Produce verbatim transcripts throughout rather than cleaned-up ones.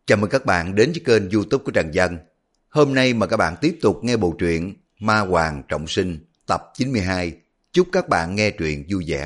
Chào mừng các bạn đến với kênh YouTube của Trần Dân. Hôm nay mà các bạn tiếp tục nghe bộ truyện Ma Hoàng Trọng Sinh tập chín mươi hai. Chúc các bạn nghe truyện vui vẻ.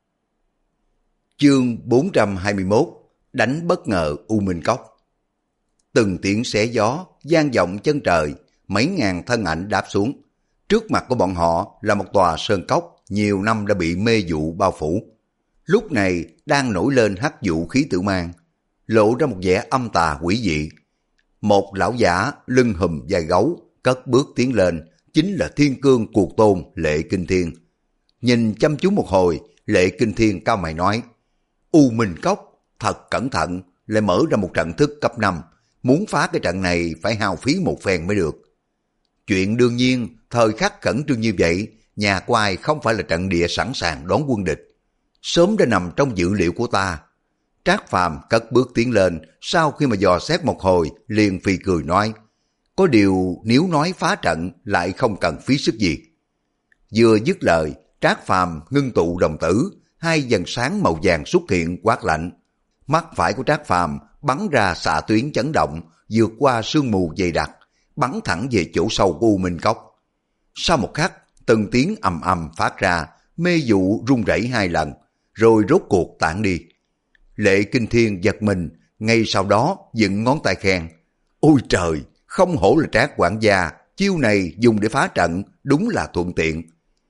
Chương bốn trăm hai mươi mốt. Đánh bất ngờ U Minh Cốc. Từng tiếng xé gió, vang vọng chân trời, mấy ngàn thân ảnh đáp xuống. Trước mặt của bọn họ là một tòa sơn cốc nhiều năm đã bị mê vụ bao phủ. Lúc này đang nổi lên hắc vụ khí tử mang, lộ ra một vẻ âm tà quỷ dị. Một lão giả lưng hùm vai gấu cất bước tiến lên, chính là Thiên Cương Cuộc Tôn Lệ Kinh Thiên. Nhìn chăm chú một hồi, Lệ Kinh Thiên cao mày nói: U Minh Cốc thật cẩn thận, lại mở ra một trận thức cấp năm, muốn phá cái trận này phải hao phí một phen mới được. Chuyện đương nhiên, thời khắc khẩn trương như vậy, nhà của ai không phải là trận địa sẵn sàng đón quân địch, sớm đã nằm trong dữ liệu của ta. Trác Phàm cất bước tiến lên, sau khi mà dò xét một hồi, liền phì cười nói: có điều nếu nói phá trận lại không cần phí sức gì. Vừa dứt lời, Trác Phàm ngưng tụ đồng tử, hai dần sáng màu vàng xuất hiện quát lạnh. Mắt phải của Trác Phàm bắn ra xạ tuyến chấn động, vượt qua sương mù dày đặc, bắn thẳng về chỗ sâu của U Minh Cốc. Sau một khắc, từng tiếng ầm ầm phát ra, mê vụ rung rẩy hai lần, rồi rốt cuộc tản đi. Lệ Kinh Thiên giật mình, ngay sau đó dựng ngón tay khen: ôi trời, không hổ là Trác quản gia, chiêu này dùng để phá trận đúng là thuận tiện.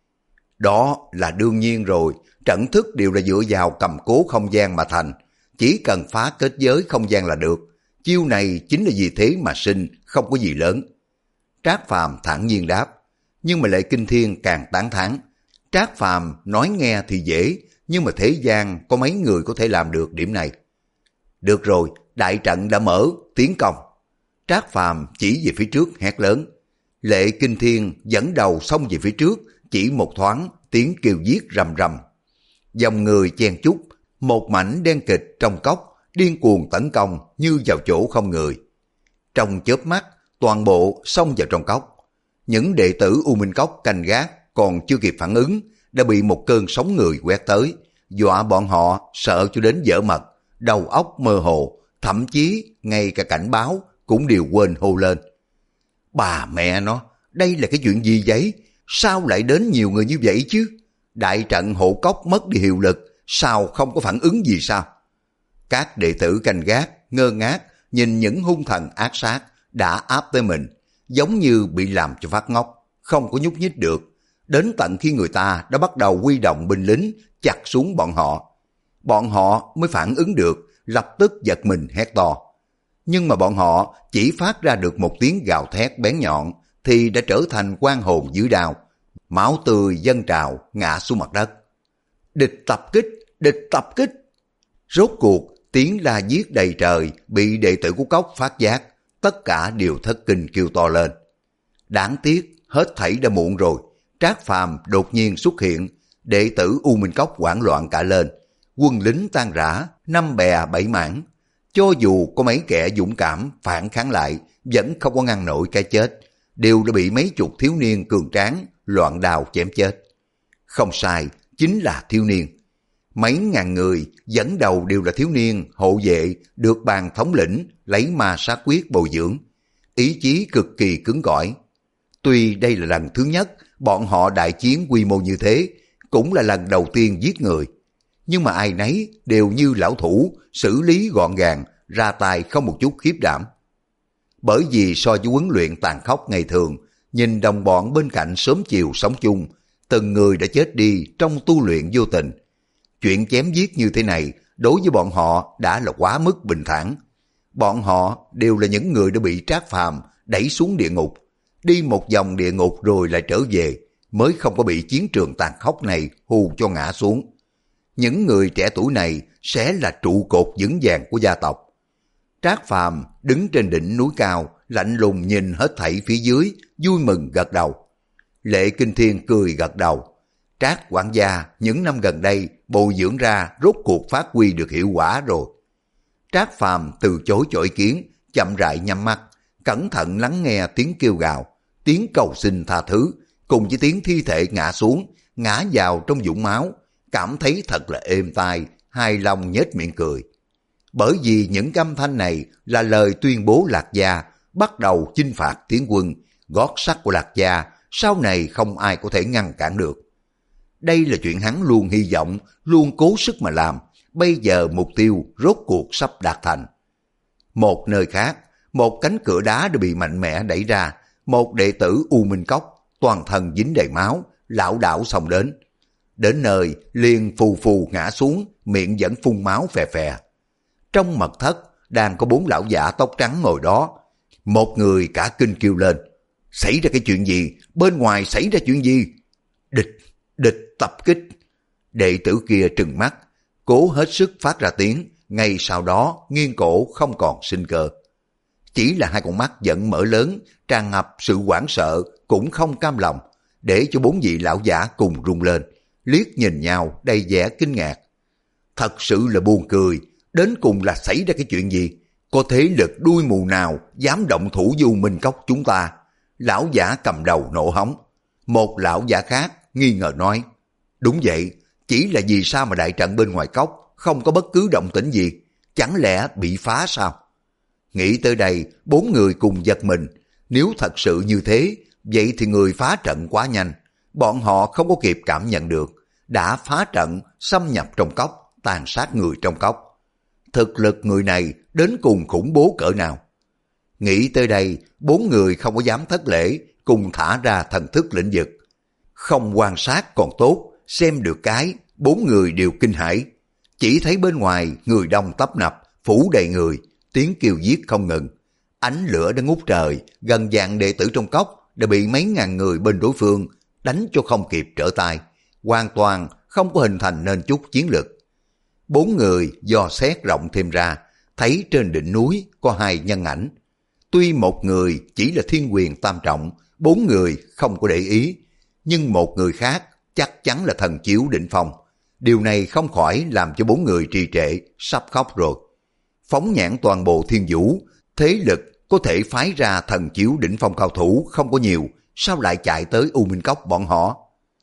Đó là đương nhiên rồi, trận thức đều là dựa vào cầm cố không gian mà thành, chỉ cần phá kết giới không gian là được. Chiêu này chính là vì thế mà sinh, không có gì lớn. Trác Phàm thản nhiên đáp, nhưng mà Lệ Kinh Thiên càng tán thán. Trác Phàm nói nghe thì dễ, nhưng mà thế gian có mấy người có thể làm được điểm này. Được rồi, đại trận đã mở, tiến công. Trác Phàm chỉ về phía trước hét lớn. Lệ Kinh Thiên dẫn đầu xông về phía trước, chỉ một thoáng, tiếng kêu giết rầm rầm. Dòng người chen chúc, một mảnh đen kịch trong cốc, điên cuồng tấn công như vào chỗ không người. Trong chớp mắt, toàn bộ xông vào trong cốc. Những đệ tử U Minh Cốc canh gác còn chưa kịp phản ứng, đã bị một cơn sóng người quét tới, dọa bọn họ sợ cho đến dở mật, đầu óc mơ hồ, thậm chí ngay cả cảnh báo cũng đều quên hô lên. Bà mẹ nó, đây là cái chuyện gì vậy? Sao lại đến nhiều người như vậy chứ? Đại trận hộ cốc mất đi hiệu lực, sao không có phản ứng gì sao? Các đệ tử canh gác ngơ ngác nhìn những hung thần ác sát đã áp tới mình, giống như bị làm cho phát ngốc, không có nhúc nhích được. Đến tận khi người ta đã bắt đầu huy động binh lính chặt xuống bọn họ, bọn họ mới phản ứng được, lập tức giật mình hét to. Nhưng mà bọn họ chỉ phát ra được một tiếng gào thét bén nhọn thì đã trở thành quan hồn dưới đao, máu tươi dâng trào ngã xuống mặt đất. Địch tập kích, địch tập kích. Rốt cuộc tiếng la giết đầy trời bị đệ tử của cốc phát giác, tất cả đều thất kinh kêu to lên. Đáng tiếc, hết thảy đã muộn rồi. Trác Phàm đột nhiên xuất hiện, đệ tử U Minh Cốc hoảng loạn cả lên, quân lính tan rã, năm bè bảy mảng. Cho dù có mấy kẻ dũng cảm phản kháng lại, vẫn không có ngăn nổi cái chết, đều đã bị mấy chục thiếu niên cường tráng loạn đao chém chết. Không sai, chính là thiếu niên. Mấy ngàn người dẫn đầu đều là thiếu niên hộ vệ được ban thống lĩnh lấy ma sát quyết bồi dưỡng, ý chí cực kỳ cứng cỏi. Tuy đây là lần thứ nhất bọn họ đại chiến quy mô như thế, cũng là lần đầu tiên giết người, nhưng mà ai nấy đều như lão thủ, xử lý gọn gàng, ra tay không một chút khiếp đảm. Bởi vì so với huấn luyện tàn khốc ngày thường, nhìn đồng bọn bên cạnh sớm chiều sống chung, từng người đã chết đi trong tu luyện vô tình. Chuyện chém giết như thế này đối với bọn họ đã là quá mức bình thản. Bọn họ đều là những người đã bị Trác Phàm đẩy xuống địa ngục, đi một vòng địa ngục rồi lại trở về, mới không có bị chiến trường tàn khốc này hù cho ngã xuống. Những người trẻ tuổi này sẽ là trụ cột vững vàng của gia tộc. Trác Phàm đứng trên đỉnh núi cao, lạnh lùng nhìn hết thảy phía dưới, vui mừng gật đầu. Lệ Kinh Thiên cười gật đầu. Trác quản gia những năm gần đây bồi dưỡng ra rốt cuộc phát huy được hiệu quả rồi. Trác Phàm từ chối cho ý kiến, chậm rãi nhắm mắt, cẩn thận lắng nghe tiếng kêu gào, tiếng cầu xin tha thứ, cùng với tiếng thi thể ngã xuống, ngã vào trong vũng máu, cảm thấy thật là êm tai, hài lòng nhếch miệng cười. bởi vì những âm thanh này là lời tuyên bố Lạc Gia bắt đầu chinh phạt tiến quân, gót sắt của Lạc Gia sau này không ai có thể ngăn cản được. Đây là chuyện hắn luôn hy vọng, luôn cố sức mà làm, bây giờ mục tiêu rốt cuộc sắp đạt thành. Một nơi khác, một cánh cửa đá đã bị mạnh mẽ đẩy ra, một đệ tử U Minh Cốc, toàn thân dính đầy máu, lảo đảo xông đến. Đến nơi, liền phù phù ngã xuống, miệng vẫn phun máu phè phè. Trong mật thất, đang có bốn lão giả tóc trắng ngồi đó. Một người cả kinh kêu lên, xảy ra cái chuyện gì? Bên ngoài xảy ra chuyện gì? Địch, địch tập kích. Đệ tử kia trừng mắt, cố hết sức phát ra tiếng, ngay sau đó nghiêng cổ không còn sinh cơ. Chỉ là hai con mắt vẫn mở lớn, tràn ngập sự hoảng sợ, cũng không cam lòng, để cho bốn vị lão giả cùng rung lên, liếc nhìn nhau đầy vẻ kinh ngạc. Thật sự là buồn cười, đến cùng là xảy ra cái chuyện gì? Có thế lực đuôi mù nào dám động thủ với U Minh Cốc chúng ta? Lão giả cầm đầu nộ hống. Một lão giả khác nghi ngờ nói, đúng vậy, chỉ là vì sao mà đại trận bên ngoài cốc không có bất cứ động tĩnh gì? Chẳng lẽ bị phá sao? Nghĩ tới đây, bốn người cùng giật mình. Nếu thật sự như thế, vậy thì người phá trận quá nhanh. Bọn họ không có kịp cảm nhận được, đã phá trận, xâm nhập trong cốc, tàn sát người trong cốc. Thực lực người này đến cùng khủng bố cỡ nào? Nghĩ tới đây, bốn người không có dám thất lễ, cùng thả ra thần thức lĩnh vực. Không quan sát còn tốt, xem được cái, bốn người đều kinh hãi. Chỉ thấy bên ngoài người đông tấp nập, phủ đầy người, tiếng kêu giết không ngừng. Ánh lửa đã ngút trời, gần vạn đệ tử trong cốc đã bị mấy ngàn người bên đối phương đánh cho không kịp trở tay, hoàn toàn không có hình thành nên chút chiến lực. Bốn người dò xét rộng thêm ra, thấy trên đỉnh núi có hai nhân ảnh. Tuy một người chỉ là thiên quyền tam trọng, bốn người không có để ý, nhưng một người khác chắc chắn là thần chiếu đỉnh phong. Điều này không khỏi làm cho bốn người trì trệ, sắp khóc rồi. Phóng nhãn toàn bộ thiên vũ, thế lực có thể phái ra thần chiếu đỉnh phong cao thủ không có nhiều, sao lại chạy tới U Minh Cốc bọn họ?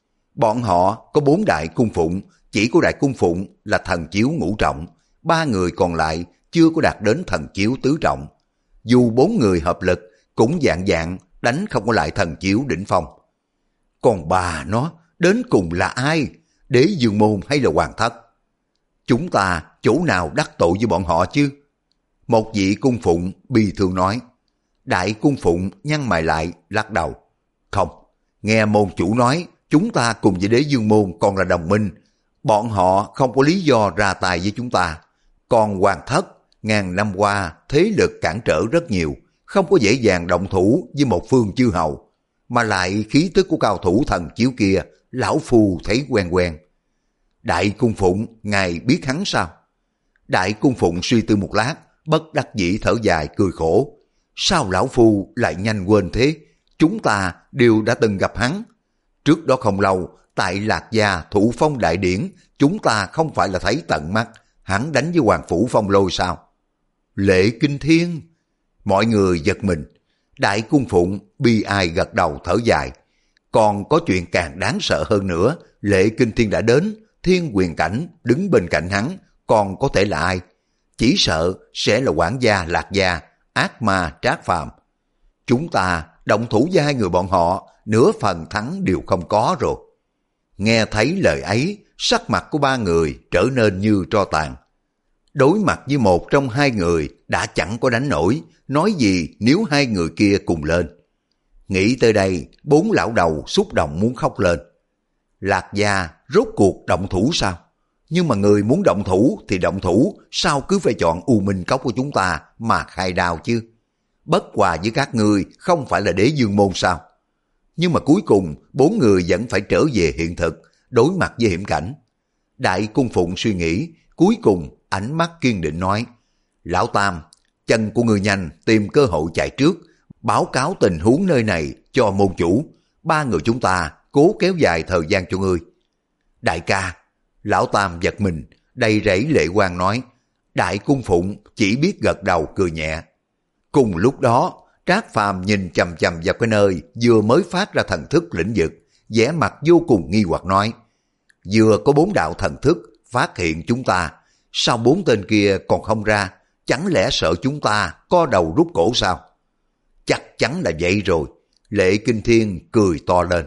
Bọn họ có bốn đại cung phụng, chỉ có đại cung phụng là thần chiếu ngũ trọng, ba người còn lại chưa có đạt đến thần chiếu tứ trọng. Dù bốn người hợp lực, cũng dạng dạng đánh không có lại thần chiếu đỉnh phong. Còn bà nó, đến cùng là ai? Đế Dương Môn hay là Hoàng Thất? Chúng ta chỗ nào đắc tội với bọn họ chứ? Một vị cung phụng bi thương nói. Đại cung phụng nhăn mày lại, lắc đầu. Không, nghe môn chủ nói, chúng ta cùng với Đế Dương Môn còn là đồng minh. Bọn họ không có lý do ra tay với chúng ta. Còn Hoàng Thất, ngàn năm qua thế lực cản trở rất nhiều, không có dễ dàng động thủ với một phương chư hầu. Mà lại khí tức của cao thủ thần chiếu kia, lão phu thấy quen quen. Đại cung phụng, ngài biết hắn sao? Đại cung phụng suy tư một lát, bất đắc dĩ thở dài cười khổ. Sao lão phu lại nhanh quên thế? Chúng ta đều đã từng gặp hắn. Trước đó không lâu, tại Lạc Gia Thụ Phong Đại Điển, chúng ta không phải là thấy tận mắt hắn đánh với Hoàng Phủ Phong Lôi sao? Lệ Kinh Thiên. Mọi người giật mình. Đại cung phụng bi ai gật đầu thở dài. Còn có chuyện càng đáng sợ hơn nữa. Lệ Kinh Thiên đã đến, thiên quyền cảnh đứng bên cạnh hắn, còn có thể là ai? Chỉ sợ sẽ là quản gia Lạc Gia, ác ma Trác Phàm. Chúng ta động thủ với hai người bọn họ, nửa phần thắng đều không có rồi. Nghe thấy lời ấy, sắc mặt của ba người trở nên như tro tàn. Đối mặt với một trong hai người đã chẳng có đánh nổi, nói gì nếu hai người kia cùng lên. Nghĩ tới đây, bốn lão đầu xúc động muốn khóc lên. Lạc Gia rốt cuộc động thủ sao? Nhưng mà người muốn động thủ thì động thủ, sao cứ phải chọn U Minh Cốc của chúng ta mà khai đao chứ? Bất hòa với các ngươi không phải là Đế Dương Môn sao? Nhưng mà cuối cùng bốn người vẫn phải trở về hiện thực, đối mặt với hiểm cảnh. Đại cung phụng suy nghĩ, cuối cùng ánh mắt kiên định nói: Lão Tam, chân của ngươi nhanh, tìm cơ hội chạy trước, báo cáo tình huống nơi này cho môn chủ. Ba người chúng ta cố kéo dài thời gian cho ngươi. Đại ca. Lão Tam giật mình, đầy rẫy lệ quang nói. Đại cung phụng chỉ biết gật đầu cười nhẹ. Cùng lúc đó, Trác Phàm nhìn chằm chằm vào cái nơi vừa mới phát ra thần thức lĩnh vực, vẻ mặt vô cùng nghi hoặc nói: vừa có bốn đạo thần thức phát hiện chúng ta, sao bốn tên kia còn không ra? Chẳng lẽ sợ chúng ta co đầu rút cổ sao? Chắc chắn là vậy rồi. Lệ Kinh Thiên cười to lên.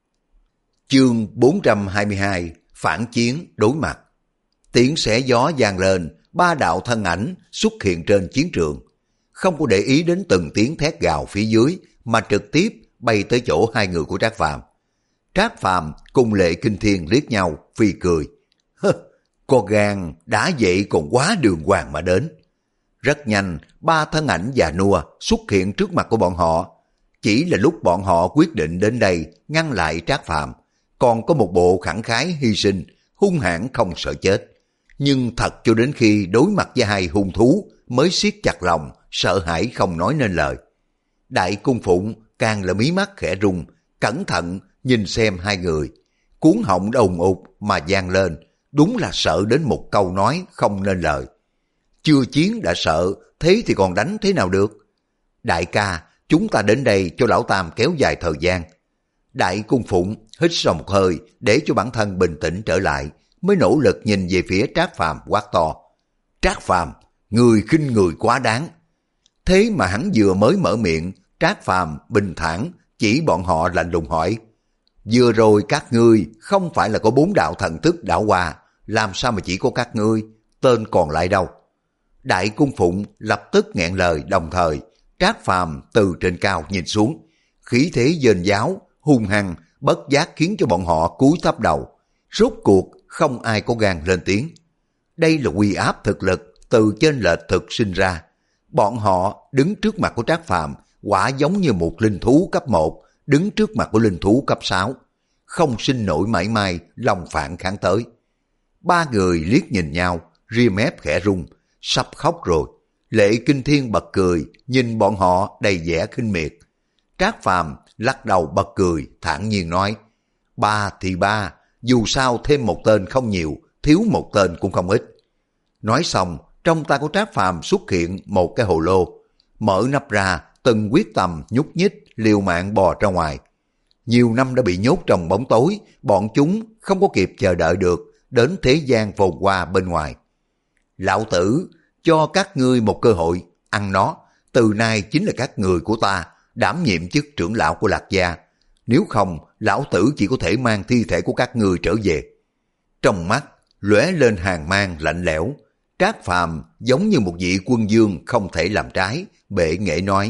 Chương bốn trăm hai mươi hai, phản chiến đối mặt. Tiếng xé gió vang lên, ba đạo thân ảnh xuất hiện trên chiến trường. Không có để ý đến từng tiếng thét gào phía dưới, mà trực tiếp bay tới chỗ hai người của Trác Phàm. Trác Phàm cùng Lệ Kinh Thiên liếc nhau, phì cười. Hơ, có gan đã vậy còn quá đường hoàng mà đến. Rất nhanh, ba thân ảnh già nua xuất hiện trước mặt của bọn họ. Chỉ là lúc bọn họ quyết định đến đây ngăn lại Trác Phàm, còn có một bộ khẳng khái hy sinh, hung hãn không sợ chết. Nhưng thật cho đến khi đối mặt với hai hung thú mới siết chặt lòng, sợ hãi không nói nên lời. Đại Cung Phụng càng là mí mắt khẽ rung, cẩn thận nhìn xem hai người. Cuốn họng đùng ụt mà vang lên, đúng là sợ đến một câu nói không nên lời. Chưa chiến đã sợ, thế thì còn đánh thế nào được? Đại ca, chúng ta đến đây cho lão Tam kéo dài thời gian. Đại Cung Phụng hít sâu một hơi để cho bản thân bình tĩnh trở lại, mới nỗ lực nhìn về phía Trác Phàm quát to. Trác Phàm, người khinh người quá đáng. Thế mà hắn vừa mới mở miệng, Trác Phàm bình thản chỉ bọn họ lạnh lùng hỏi. Vừa rồi các ngươi không phải là có bốn đạo thần thức đảo qua, làm sao mà chỉ có các ngươi, tên còn lại đâu? Đại Cung Phụng lập tức nghẹn lời, đồng thời Trác Phàm từ trên cao nhìn xuống, khí thế dên giáo, hung hăng, bất giác khiến cho bọn họ cúi thấp đầu. Rốt cuộc không ai có gan lên tiếng. Đây là uy áp thực lực từ trên lệch thực sinh ra. Bọn họ đứng trước mặt của Trác Phàm quả giống như một linh thú cấp một đứng trước mặt của linh thú cấp sáu, không sinh nổi mảy may lòng phản kháng tới. Ba người liếc nhìn nhau, ria mép khẽ rung, sắp khóc rồi. Lệ Kinh Thiên bật cười, nhìn bọn họ đầy vẻ khinh miệt. Trác Phàm lắc đầu bật cười, thản nhiên nói, ba thì ba, dù sao thêm một tên không nhiều, thiếu một tên cũng không ít. Nói xong, trong tay của Trác Phàm xuất hiện một cái hồ lô, mở nắp ra, từng quyết tâm nhúc nhích, liều mạng bò ra ngoài. Nhiều năm đã bị nhốt trong bóng tối, bọn chúng không có kịp chờ đợi được, đến thế gian phồn hoa bên ngoài. Lão tử, cho các ngươi một cơ hội, ăn nó, từ nay chính là các người của ta, đảm nhiệm chức trưởng lão của Lạc Gia. Nếu không, lão tử chỉ có thể mang thi thể của các ngươi trở về. Trong mắt, lóe lên hàn mang lạnh lẽo. Trác Phàm giống như một vị quân vương không thể làm trái, bệ nghệ nói.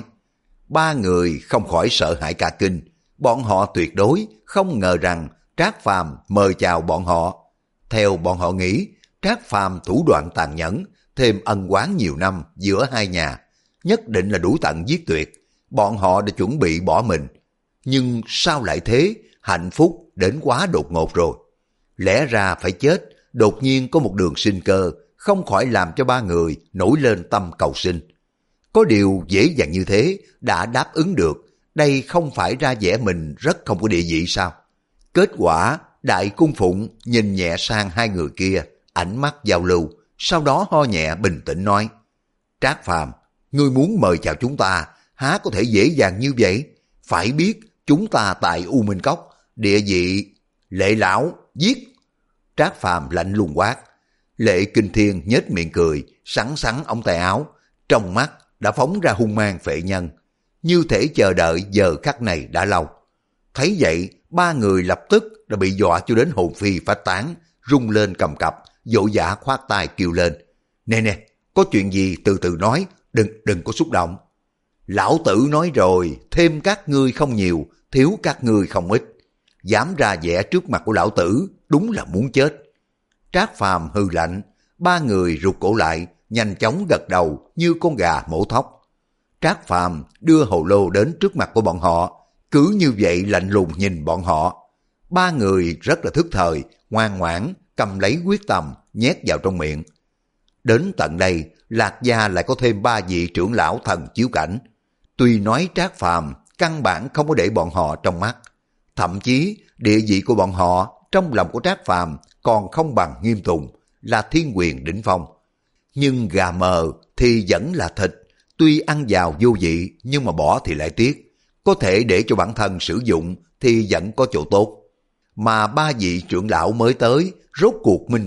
Ba người không khỏi sợ hãi cả kinh. Bọn họ tuyệt đối không ngờ rằng Trác Phàm mời chào bọn họ. Theo bọn họ nghĩ, Trác Phàm thủ đoạn tàn nhẫn, thêm ân oán nhiều năm giữa hai nhà, nhất định là đủ tận giết tuyệt. Bọn họ đã chuẩn bị bỏ mình. Nhưng sao lại thế? Hạnh phúc đến quá đột ngột rồi. Lẽ ra phải chết, đột nhiên có một đường sinh cơ, không khỏi làm cho ba người nổi lên tâm cầu sinh. Có điều dễ dàng như thế đã đáp ứng được, đây không phải ra vẻ mình rất không có địa vị sao? Kết quả, Đại Cung Phụng nhìn nhẹ sang hai người kia, ánh mắt giao lưu, sau đó ho nhẹ bình tĩnh nói. Trác Phàm, ngươi muốn mời chào chúng ta, há có thể dễ dàng như vậy? Phải biết, chúng ta tại U Minh Cốc, địa vị... Lệ lão, giết! Trác Phàm lạnh lùng quát. Lệ Kinh Thiên nhếch miệng cười, sắn sắn ống tay áo, trong mắt đã phóng ra hung mang phệ nhân, như thể chờ đợi giờ khắc này đã lâu. Thấy vậy, ba người lập tức đã bị dọa cho đến hồn phi phách tán, rung lên cầm cập, vội vã khoát tay kêu lên. Nè nè, có chuyện gì từ từ nói, đừng đừng có xúc động. Lão tử nói rồi, thêm các ngươi không nhiều, thiếu các ngươi không ít. Dám ra vẻ trước mặt của lão tử, đúng là muốn chết. Trác Phàm hừ lạnh, ba người rụt cổ lại, nhanh chóng gật đầu như con gà mổ thóc. Trác Phàm đưa hồ lô đến trước mặt của bọn họ, cứ như vậy lạnh lùng nhìn bọn họ. Ba người rất là thức thời, ngoan ngoãn, cầm lấy quyết tâm, nhét vào trong miệng. Đến tận đây, Lạc Gia lại có thêm ba vị trưởng lão thần chiếu cảnh. Tuy nói Trác Phàm căn bản không có để bọn họ trong mắt, thậm chí địa vị của bọn họ trong lòng của Trác Phàm còn không bằng Nghiêm Tùng, là thiên quyền đỉnh phong. Nhưng gà mờ thì vẫn là thịt, tuy ăn vào vô vị nhưng mà bỏ thì lại tiếc, có thể để cho bản thân sử dụng thì vẫn có chỗ tốt. Mà ba vị trưởng lão mới tới rốt cuộc minh bạch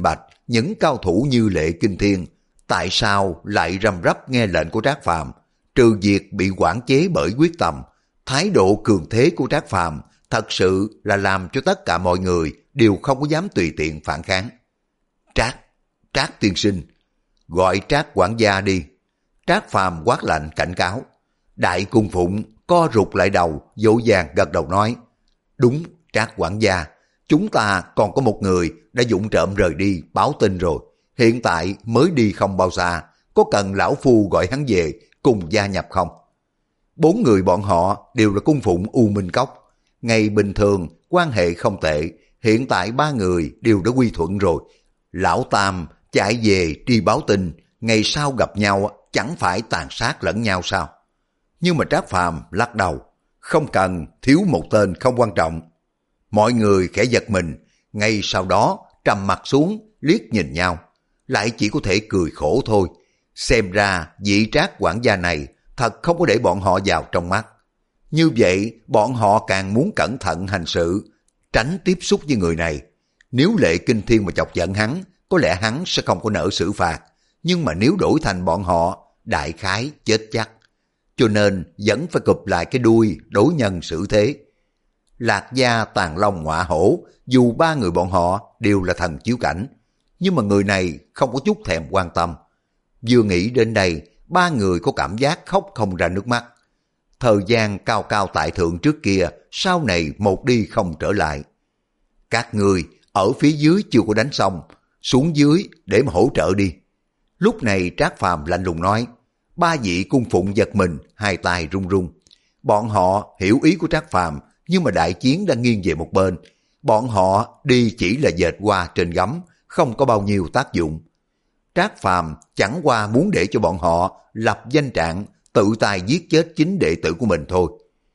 những cao thủ như Lệ Kinh Thiên, tại sao lại răm rắp nghe lệnh của Trác Phàm? Trừ việc bị quản chế bởi quyết tâm, thái độ cường thế của Trác Phàm thật sự là làm cho tất cả mọi người đều không có dám tùy tiện phản kháng. Trác, Trác tiên sinh, gọi Trác quản gia đi. Trác Phàm quát lạnh cảnh cáo. Đại Cung Phụng co rụt lại đầu, dỗ dàng gật đầu nói, đúng Trác quản gia, chúng ta còn có một người đã vụng trộm rời đi báo tin rồi, hiện tại mới đi không bao xa, có cần lão phu gọi hắn về cùng gia nhập không? Bốn người bọn họ đều là cung phụng U Minh Cốc, ngày bình thường quan hệ không tệ, hiện tại ba người đều đã quy thuận rồi. Lão Tam chạy về đi báo tin, ngày sau gặp nhau chẳng phải tàn sát lẫn nhau sao? Nhưng mà Trác Phàm lắc đầu, không cần, thiếu một tên không quan trọng. Mọi người khẽ giật mình, ngay sau đó trầm mặt xuống, liếc nhìn nhau, lại chỉ có thể cười khổ thôi. Xem ra vị Trác quản gia này thật không có để bọn họ vào trong mắt. Như vậy bọn họ càng muốn cẩn thận hành sự, tránh tiếp xúc với người này. Nếu Lệ Kinh Thiên mà chọc giận hắn, có lẽ hắn sẽ không có nỡ xử phạt. Nhưng mà nếu đổi thành bọn họ, đại khái chết chắc. Cho nên vẫn phải cụp lại cái đuôi đối nhân xử thế. Lạc Gia Tàn Long Ngọa Hổ, dù ba người bọn họ đều là thần chiếu cảnh, nhưng mà người này không có chút thèm quan tâm. Vừa nghĩ đến đây, ba người có cảm giác khóc không ra nước mắt. Thời gian cao cao tại thượng trước kia, sau này một đi không trở lại. Các người ở phía dưới chưa có đánh xong, xuống dưới để mà hỗ trợ đi. Lúc này Trác Phàm lạnh lùng nói. Ba vị cung phụng giật mình, hai tay run run. Bọn họ hiểu ý của Trác Phàm, nhưng mà đại chiến đang nghiêng về một bên. Bọn họ đi chỉ là dệt hoa trên gấm, không có bao nhiêu tác dụng. Trác Phàm chẳng qua muốn để cho bọn họ lập danh trạng, tự tay giết chết chính đệ tử của mình thôi.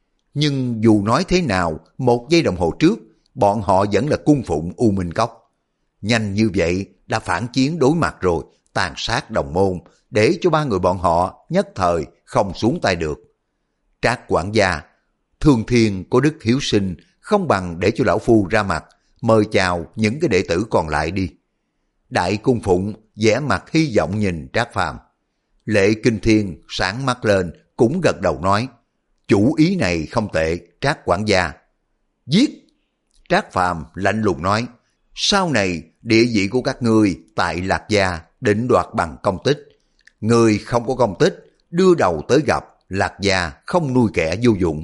Nhưng dù nói thế nào, một giây đồng hồ trước, bọn họ vẫn là cung phụng U Minh Cốc. Nhanh như vậy đã phản chiến đối mặt rồi, tàn sát đồng môn, để cho ba người bọn họ nhất thời không xuống tay được. Trác quản gia, Thương Thiên có đức hiếu sinh, không bằng để cho lão phu ra mặt, mời chào những cái đệ tử còn lại đi. Đại Cung Phụng vẻ mặt hy vọng nhìn Trác Phàm. Lệ Kinh Thiên sáng mắt lên, cũng gật đầu nói, chủ ý này không tệ, Trác quản gia. Giết! Trác Phàm lạnh lùng nói, sau này địa vị của các ngươi tại Lạc Gia định đoạt bằng công tích. Người không có công tích, đưa đầu tới gặp, Lạc Gia không nuôi kẻ vô dụng.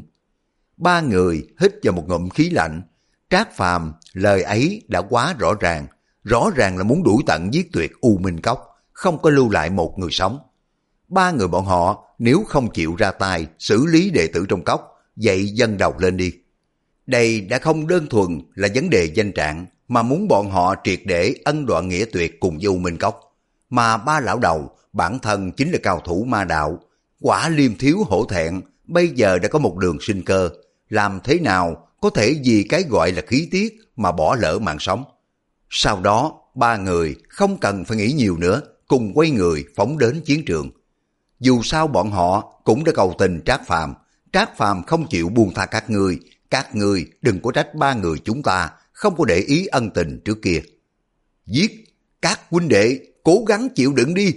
Ba người hít vào một ngụm khí lạnh. Trác Phàm lời ấy đã quá rõ ràng, rõ ràng là muốn đuổi tận giết tuyệt U Minh Cốc, không có lưu lại một người sống. Ba người bọn họ nếu không chịu ra tay xử lý đệ tử trong cốc, vậy dâng đầu lên đi. Đây đã không đơn thuần là vấn đề danh trạng, mà muốn bọn họ triệt để ân đoạn nghĩa tuyệt cùng với U Minh Cốc. Mà ba lão đầu bản thân chính là cao thủ ma đạo, quả liêm thiếu hổ thẹn, bây giờ đã có một đường sinh cơ, làm thế nào có thể vì cái gọi là khí tiết mà bỏ lỡ mạng sống. Sau đó ba người không cần phải nghĩ nhiều nữa, cùng quay người phóng đến chiến trường. Dù sao bọn họ cũng đã cầu tình Trác Phàm, Trác Phàm không chịu buông tha các ngươi, các ngươi đừng có trách ba người chúng ta không có để ý ân tình trước kia. Giết! Các huynh đệ cố gắng chịu đựng đi.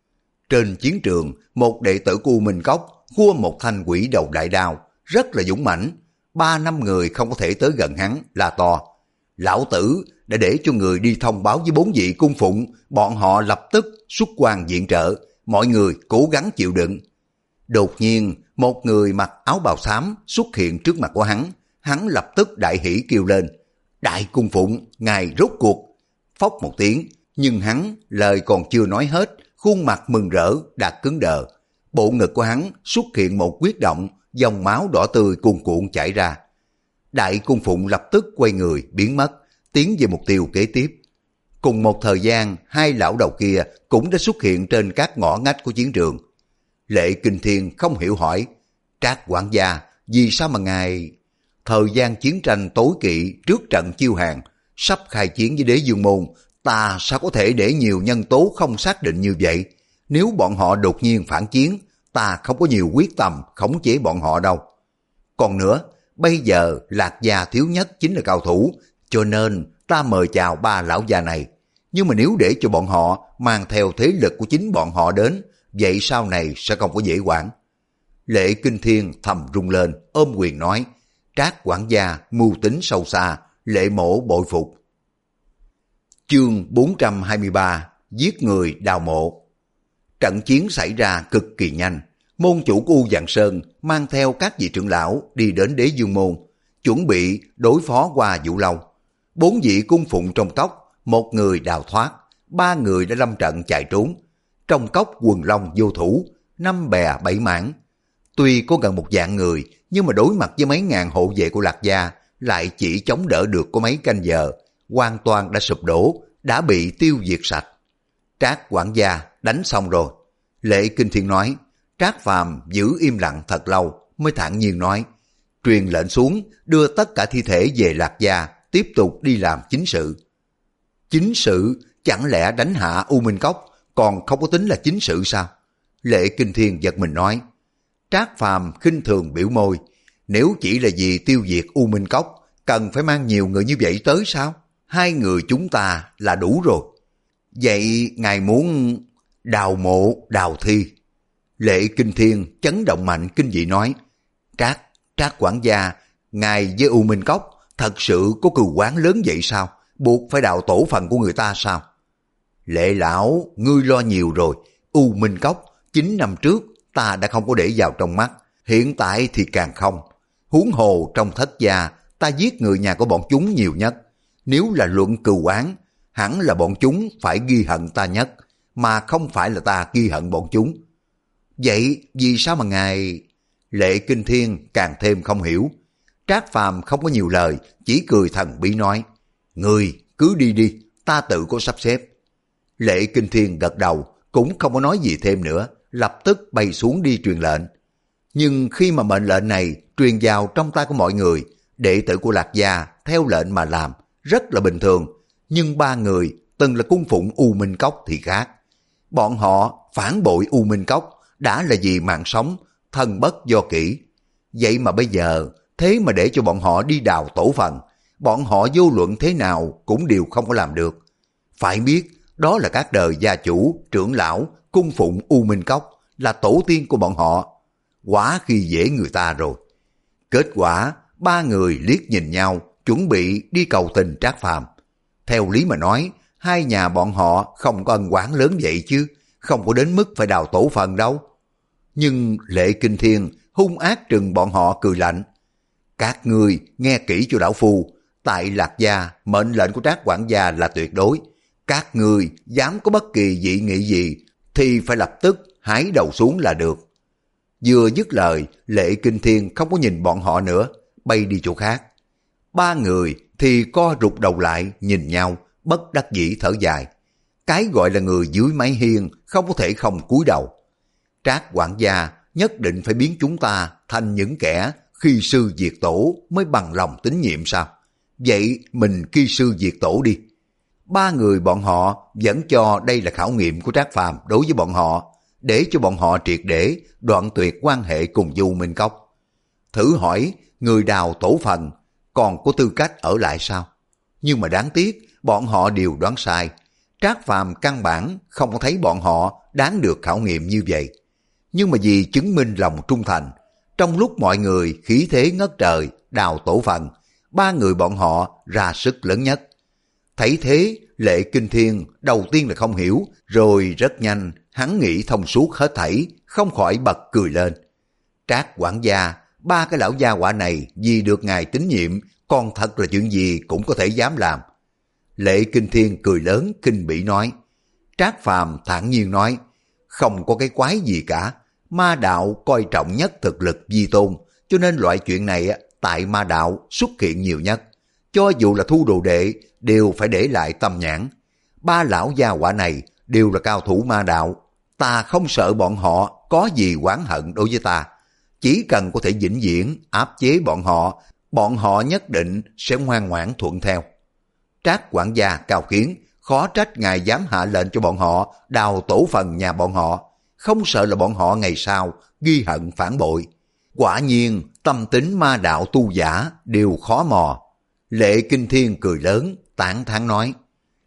Trên chiến trường, một đệ tử của U Minh Cốc khua một thanh quỷ đầu đại đao, rất là dũng mãnh. Ba năm người không có thể tới gần hắn, là to. Lão tử đã để cho người đi thông báo với bốn vị cung phụng, bọn họ lập tức xuất quan viện trợ, mọi người cố gắng chịu đựng. Đột nhiên, một người mặc áo bào xám xuất hiện trước mặt của hắn, hắn lập tức đại hỉ kêu lên, Đại Cung Phụng, ngài rốt cuộc. Phốc một tiếng, nhưng hắn lời còn chưa nói hết, khuôn mặt mừng rỡ đã cứng đờ. Bộ ngực của hắn xuất hiện một huyết động, dòng máu đỏ tươi cuồn cuộn chảy ra. Đại Cung Phụng lập tức quay người biến mất, tiến về mục tiêu kế tiếp. Cùng một thời gian, hai lão đầu kia cũng đã xuất hiện trên các ngõ ngách của chiến trường. Lệ Kinh Thiên không hiểu hỏi, Trác quản gia, vì sao mà ngài... Thời gian chiến tranh tối kỵ trước trận chiêu hàng, sắp khai chiến với Đế Dương Môn, ta sao có thể để nhiều nhân tố không xác định như vậy? Nếu bọn họ đột nhiên phản chiến, ta không có nhiều quyết tâm khống chế bọn họ đâu. Còn nữa, bây giờ Lạc Gia thiếu nhất chính là cao thủ, cho nên ta mời chào ba lão già này. nhưng mà nếu để cho bọn họ mang theo thế lực của chính bọn họ đến, vậy sau này sẽ không có dễ quản. Lệ Kinh Thiên thầm rung lên, ôm quyền nói, Trác quản gia mưu tính sâu xa, Lệ mổ bội phục. Chương bốn trăm hai mươi ba, giết người đào mộ. Trận chiến xảy ra cực kỳ nhanh, môn chủ của U Vạn Sơn mang theo các vị trưởng lão đi đến Đế Dương Môn, chuẩn bị đối phó qua Vũ Lâu. Bốn vị cung phụng trong cốc, một người đào thoát, ba người đã lâm trận chạy trốn. Trong cốc quần long vô thủ, năm bè bảy mảng. Tuy có gần một vạn người, nhưng mà đối mặt với mấy ngàn hộ vệ của Lạc Gia, lại chỉ chống đỡ được có mấy canh giờ, hoàn toàn đã sụp đổ, đã bị tiêu diệt sạch. Trác quản gia đánh xong rồi. Lệ Kinh Thiên nói, Trác Phàm giữ im lặng thật lâu, mới thản nhiên nói, truyền lệnh xuống, đưa tất cả thi thể về Lạc Gia, tiếp tục đi làm chính sự. Chính sự? Chẳng lẽ đánh hạ U Minh Cốc còn không có tính là chính sự sao? Lệ Kinh Thiên giật mình nói. Trác Phàm khinh thường biểu môi, nếu chỉ là vì tiêu diệt U Minh Cốc, cần phải mang nhiều người như vậy tới sao? Hai người chúng ta là đủ rồi. Vậy ngài muốn đào mộ, đào thi? Lệ Kinh Thiên chấn động mạnh kinh dị nói, Trác, Trác quản gia, ngài với U Minh Cốc thật sự có cừu oán lớn vậy sao? Buộc phải đào tổ phần của người ta sao? Lệ lão, ngươi lo nhiều rồi. U Minh Cốc, chín năm trước ta đã không có để vào trong mắt, hiện tại thì càng không. Huống hồ trong Thất gia, ta giết người nhà của bọn chúng nhiều nhất. Nếu là luận cừu oán, hẳn là bọn chúng phải ghi hận ta nhất, mà không phải là ta ghi hận bọn chúng. Vậy vì sao mà ngài... Lệ Kinh Thiên càng thêm không hiểu. Trác Phàm không có nhiều lời, chỉ cười thần bí nói, ngươi cứ đi đi, ta tự có sắp xếp. Lệ Kinh Thiên gật đầu, cũng không có nói gì thêm nữa, lập tức bay xuống đi truyền lệnh. Nhưng khi mà mệnh lệnh này truyền vào trong tay của mọi người, đệ tử của Lạc Gia theo lệnh mà làm, rất là bình thường. Nhưng ba người từng là cung phụng U Minh Cốc thì khác. Bọn họ phản bội U Minh Cốc đã là vì mạng sống, thân bất do kỷ. Vậy mà bây giờ, thế mà để cho bọn họ đi đào tổ phần, bọn họ vô luận thế nào cũng đều không có làm được. Phải biết, đó là các đời gia chủ, trưởng lão, cung phụng U Minh Cốc, là tổ tiên của bọn họ. Quá khi dễ người ta rồi. Kết quả, ba người liếc nhìn nhau, chuẩn bị đi cầu tình Trác Phàm. Theo lý mà nói, hai nhà bọn họ không có ân oán lớn vậy chứ, không có đến mức phải đào tổ phần đâu. Nhưng Lệ Kinh Thiên hung ác trừng bọn họ cười lạnh. Các ngươi nghe kỹ cho lão phu, tại Lạc Gia, mệnh lệnh của Trác quản gia là tuyệt đối. Các ngươi dám có bất kỳ dị nghị gì, thì phải lập tức hái đầu xuống là được. Vừa dứt lời, Lệ Kinh Thiên không có nhìn bọn họ nữa, bay đi chỗ khác. Ba người thì co rụt đầu lại nhìn nhau, bất đắc dĩ thở dài. Cái gọi là người dưới mái hiên không có thể không cúi đầu. Trác quản gia nhất định phải biến chúng ta thành những kẻ khi sư diệt tổ mới bằng lòng tín nhiệm sao? Vậy mình khi sư diệt tổ đi. Ba người bọn họ vẫn cho đây là khảo nghiệm của Trác Phàm đối với bọn họ, để cho bọn họ triệt để đoạn tuyệt quan hệ cùng Du Minh Cốc. Thử hỏi, người đào tổ phần còn có tư cách ở lại sao? Nhưng mà đáng tiếc, bọn họ đều đoán sai. Trác Phàm căn bản không có thấy bọn họ đáng được khảo nghiệm như vậy. Nhưng mà vì chứng minh lòng trung thành, trong lúc mọi người khí thế ngất trời đào tổ phần, ba người bọn họ ra sức lớn nhất. Thấy thế, Lệ Kinh Thiên đầu tiên là không hiểu, rồi rất nhanh hắn nghĩ thông suốt hết thảy, không khỏi bật cười lên. Trác quản gia, ba cái lão gia hỏa này vì được ngài tín nhiệm, còn thật là chuyện gì cũng có thể dám làm. Lệ Kinh Thiên cười lớn kinh bỉ nói. Trác Phàm thản nhiên nói, không có cái quái gì cả, ma đạo coi trọng nhất thực lực vi tôn, cho nên loại chuyện này tại ma đạo xuất hiện nhiều nhất. Cho dù là thu đồ đệ đều phải để lại tâm nhãn. Ba lão gia hỏa này đều là cao thủ ma đạo, ta không sợ bọn họ có gì oán hận đối với ta. Chỉ cần có thể vĩnh viễn áp chế bọn họ, bọn họ nhất định sẽ ngoan ngoãn thuận theo. Trác quản gia cao kiến, khó trách ngài dám hạ lệnh cho bọn họ đào tổ phần nhà bọn họ, không sợ là bọn họ ngày sau ghi hận phản bội. Quả nhiên tâm tính ma đạo tu giả đều khó mò. Lệ Kinh Thiên cười lớn, tán thán nói,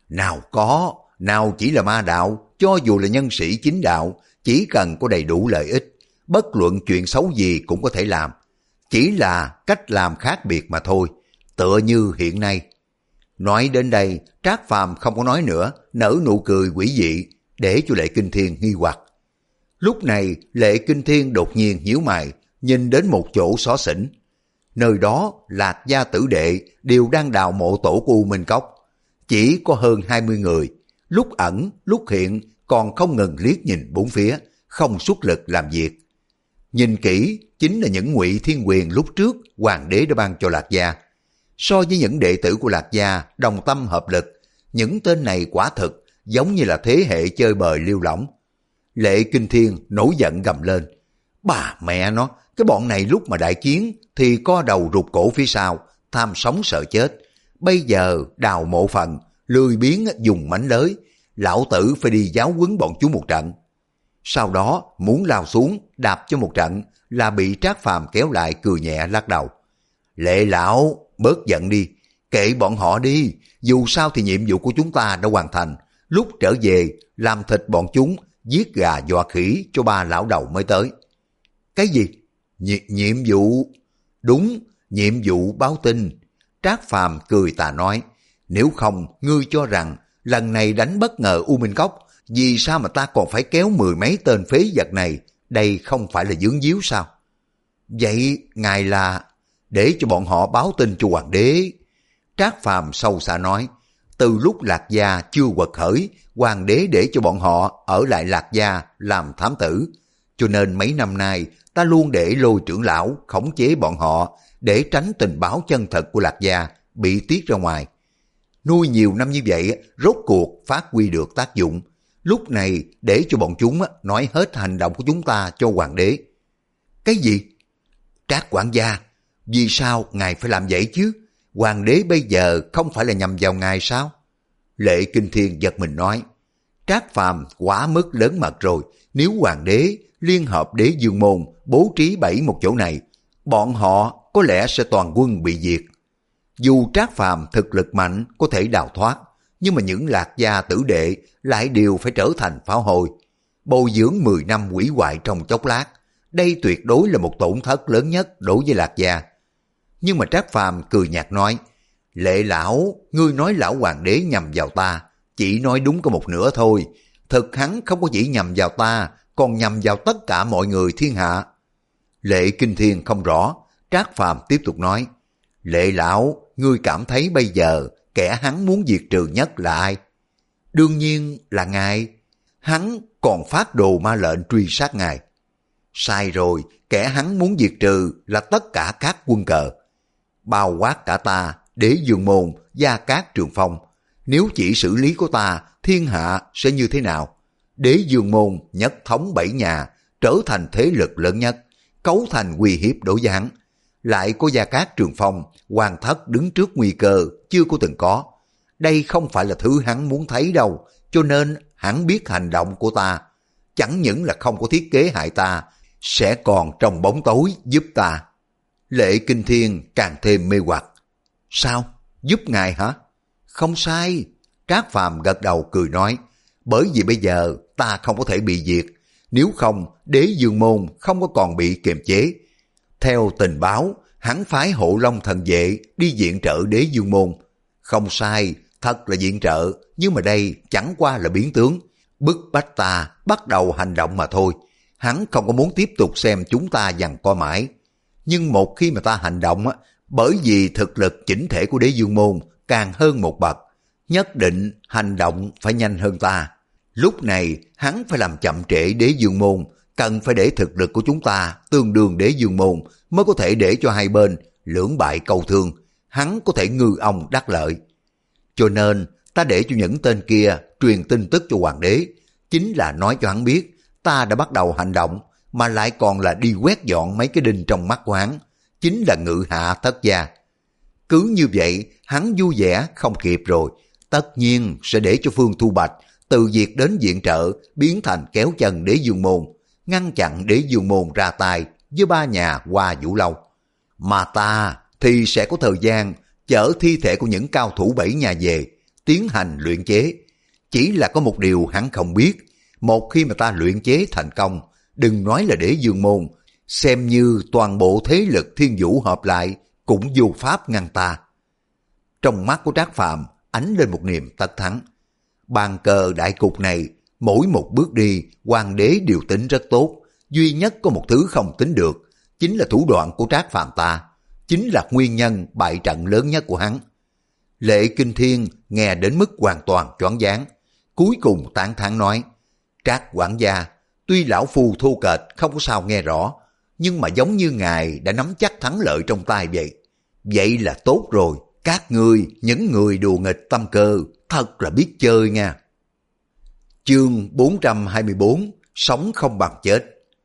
Nào có, nào chỉ là ma đạo, cho dù là nhân sĩ chính đạo, chỉ cần có đầy đủ lợi ích, bất luận chuyện xấu gì cũng có thể làm. Chỉ là cách làm khác biệt mà thôi, tựa như hiện nay. Nói đến đây, Trác Phàm không có nói nữa, nở nụ cười quỷ dị, để cho Lệ Kinh Thiên nghi hoặc. Lúc này, Lệ Kinh Thiên đột nhiên nhíu mày, nhìn đến một chỗ xó xỉnh. Nơi đó, Lạc gia tử đệ đều đang đào mộ tổ của U Minh Cốc. Chỉ có hơn hai mươi người, lúc ẩn, lúc hiện, còn không ngừng liếc nhìn bốn phía, không xuất lực làm việc. Nhìn kỹ, chính là những ngụy thiên quyền lúc trước hoàng đế đã ban cho Lạc gia. So với những đệ tử của Lạc gia đồng tâm hợp lực, những tên này quả thực giống như là thế hệ chơi bời liêu lỏng. Lệ Kinh Thiên nổi giận gầm lên. Bà mẹ nó, cái bọn này lúc mà đại chiến thì co đầu rụt cổ phía sau, tham sống sợ chết. Bây giờ đào mộ phần, lười biếng dùng mánh lới, lão tử phải đi giáo huấn bọn chúng một trận. Sau đó muốn lao xuống đạp cho một trận là bị Trác Phàm kéo lại cười nhẹ lắc đầu. Lệ lão, bớt giận đi, kệ bọn họ đi, dù sao thì nhiệm vụ của chúng ta đã hoàn thành, lúc trở về làm thịt bọn chúng, giết gà dọa khỉ cho ba lão đầu mới tới. Cái gì? Nh nhiệm vụ? Đúng, nhiệm vụ báo tin. Trác Phàm cười tà nói, nếu không ngươi cho rằng lần này đánh bất ngờ U Minh Cốc, vì sao mà ta còn phải kéo mười mấy tên phế vật này, đây không phải là dướng díu sao? Vậy ngài là để cho bọn họ báo tin cho hoàng đế. Trác Phàm sâu xa nói, từ lúc Lạc gia chưa quật khởi, hoàng đế để cho bọn họ ở lại Lạc gia làm thám tử, cho nên mấy năm nay ta luôn để Lôi trưởng lão khống chế bọn họ để tránh tình báo chân thật của Lạc gia bị tiết ra ngoài. Nuôi nhiều năm như vậy, rốt cuộc phát huy được tác dụng. Lúc này để cho bọn chúng nói hết hành động của chúng ta cho hoàng đế. Cái gì? Trác quản gia, vì sao ngài phải làm vậy chứ? Hoàng đế bây giờ không phải là nhằm vào ngài sao? Lệ Kinh Thiên giật mình nói, Trác Phàm quá mức lớn mật rồi, nếu hoàng đế liên hợp Đế Dương Môn bố trí bẫy một chỗ này, bọn họ có lẽ sẽ toàn quân bị diệt. Dù Trác Phàm thực lực mạnh có thể đào thoát, nhưng mà những Lạc gia tử đệ lại đều phải trở thành pháo hôi. Bồi dưỡng mười năm hủy hoại trong chốc lát, đây tuyệt đối là một tổn thất lớn nhất đối với Lạc gia. Nhưng mà Trác Phàm cười nhạt nói, Lệ lão, ngươi nói lão hoàng đế nhằm vào ta, chỉ nói đúng có một nửa thôi. Thực hắn không có chỉ nhằm vào ta, còn nhằm vào tất cả mọi người thiên hạ. Lệ Kinh Thiên không rõ, Trác Phàm tiếp tục nói, Lệ lão, ngươi cảm thấy bây giờ kẻ hắn muốn diệt trừ nhất là ai? Đương nhiên là ngài. Hắn còn phát đồ ma lệnh truy sát ngài. Sai rồi, kẻ hắn muốn diệt trừ là tất cả các quân cờ, bao quát cả ta, Đế Dương Môn, Gia Cát Trường Phong. Nếu chỉ xử lý của ta, thiên hạ sẽ như thế nào? Đế Dương Môn nhất thống bảy nhà, trở thành thế lực lớn nhất, cấu thành uy hiếp đối với hắn. Lại có Gia Cát Trường Phong, hoàng thất đứng trước nguy cơ chưa có từng có. Đây không phải là thứ hắn muốn thấy đâu, cho nên hắn biết hành động của ta. Chẳng những là không có thiết kế hại ta, sẽ còn trong bóng tối giúp ta. Lệ Kinh Thiên càng thêm mê hoặc. Sao? Giúp ngài hả? Không sai. Trác Phàm gật đầu cười nói, bởi vì bây giờ ta không có thể bị diệt, nếu không Đế Dương Môn không có còn bị kiềm chế. Theo tình báo, hắn phái Hộ Long thần vệ đi viện trợ Đế Dương Môn. Không sai, thật là viện trợ, nhưng mà đây chẳng qua là biến tướng, bức bách ta bắt đầu hành động mà thôi. Hắn không có muốn tiếp tục xem chúng ta giằng co mãi. Nhưng một khi mà ta hành động, bởi vì thực lực chỉnh thể của Đế Dương Môn càng hơn một bậc, nhất định hành động phải nhanh hơn ta. Lúc này hắn phải làm chậm trễ Đế Dương Môn, cần phải để thực lực của chúng ta tương đương Đế Dương Môn mới có thể để cho hai bên lưỡng bại câu thương, hắn có thể ngư ông đắc lợi. Cho nên ta để cho những tên kia truyền tin tức cho hoàng đế, chính là nói cho hắn biết ta đã bắt đầu hành động, mà lại còn là đi quét dọn mấy cái đinh trong mắt của hắn, chính là ngự hạ thất gia. Cứ như vậy hắn vui vẻ không kịp rồi, tất nhiên sẽ để cho Phương Thu Bạch từ việc đến viện trợ biến thành kéo chân Đế Dương Môn, ngăn chặn Đế Dương Môn ra tay với ba nhà Hoa Vũ Lâu. Mà ta thì sẽ có thời gian chở thi thể của những cao thủ bảy nhà về, tiến hành luyện chế. Chỉ là có một điều hắn không biết, một khi mà ta luyện chế thành công, đừng nói là để dương môn, xem như toàn bộ thế lực thiên vũ hợp lại cũng vô pháp ngăn ta. Trong mắt của Trác Phàm ánh lên một niềm tất thắng. Bàn cờ đại cục này, mỗi một bước đi, hoàng đế đều tính rất tốt. Duy nhất có một thứ không tính được, chính là thủ đoạn của Trác Phàm ta, chính là nguyên nhân bại trận lớn nhất của hắn. Lệ Kinh Thiên nghe đến mức hoàn toàn choáng váng, cuối cùng tán thán nói: Trác quản gia, tuy lão phu thô kệch không có sao nghe rõ, nhưng mà giống như ngài đã nắm chắc thắng lợi trong tay vậy. Vậy là tốt rồi, các ngươi, những người đùa nghịch tâm cơ, thật là biết chơi nha. Chương bốn trăm hai mươi bốn, sống không bằng chết.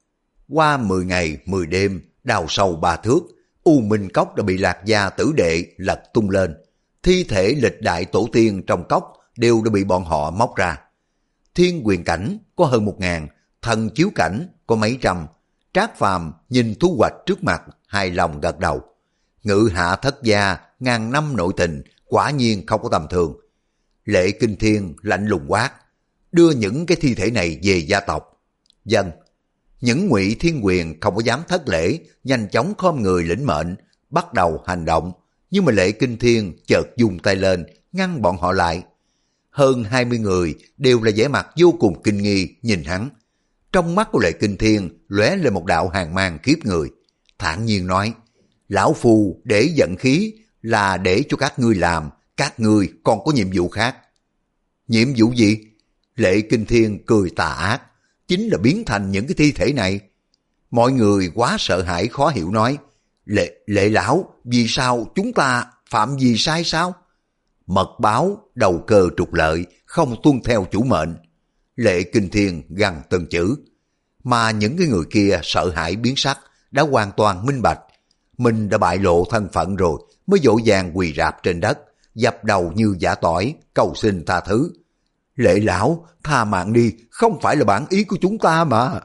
Qua mười ngày, mười đêm, đào sâu ba thước, U Minh Cốc đã bị Lạc Gia tử đệ lật tung lên. Thi thể lịch đại tổ tiên trong cốc đều đã bị bọn họ móc ra. Thiên quyền cảnh có hơn một ngàn, thần chiếu cảnh có mấy trăm. Trác Phàm nhìn thu hoạch trước mặt, hài lòng gật đầu. Ngự hạ thất gia, ngàn năm nội tình, quả nhiên không có tầm thường. Lệ Kinh Thiên lạnh lùng quát: đưa những cái thi thể này về gia tộc. Dân. Những Ngụy Thiên Quyền không có dám thất lễ, nhanh chóng khom người lĩnh mệnh, bắt đầu hành động. Nhưng mà Lệ Kinh Thiên chợt dùng tay lên, ngăn bọn họ lại. Hơn hai mươi người đều là vẻ mặt vô cùng kinh nghi nhìn hắn. Trong mắt của Lệ Kinh Thiên lóe lên một đạo hàn mang khiếp người, thản nhiên nói: lão phu để giận khí là để cho các ngươi làm, các ngươi còn có nhiệm vụ khác. Nhiệm vụ gì? Lệ Kinh Thiên cười tà ác: chính là biến thành những cái thi thể này. Mọi người quá sợ hãi khó hiểu nói: Lệ, lệ lão, vì sao chúng ta phạm gì sai sao? Mật báo, đầu cơ trục lợi, không tuân theo chủ mệnh. Lệ Kinh Thiên gằn từng chữ. Mà những cái người kia sợ hãi biến sắc, đã hoàn toàn minh bạch. Mình đã bại lộ thân phận rồi, mới vội vàng quỳ rạp trên đất, dập đầu như giả tỏi, cầu xin tha thứ. Lệ lão, tha mạng đi, không phải là bản ý của chúng ta mà.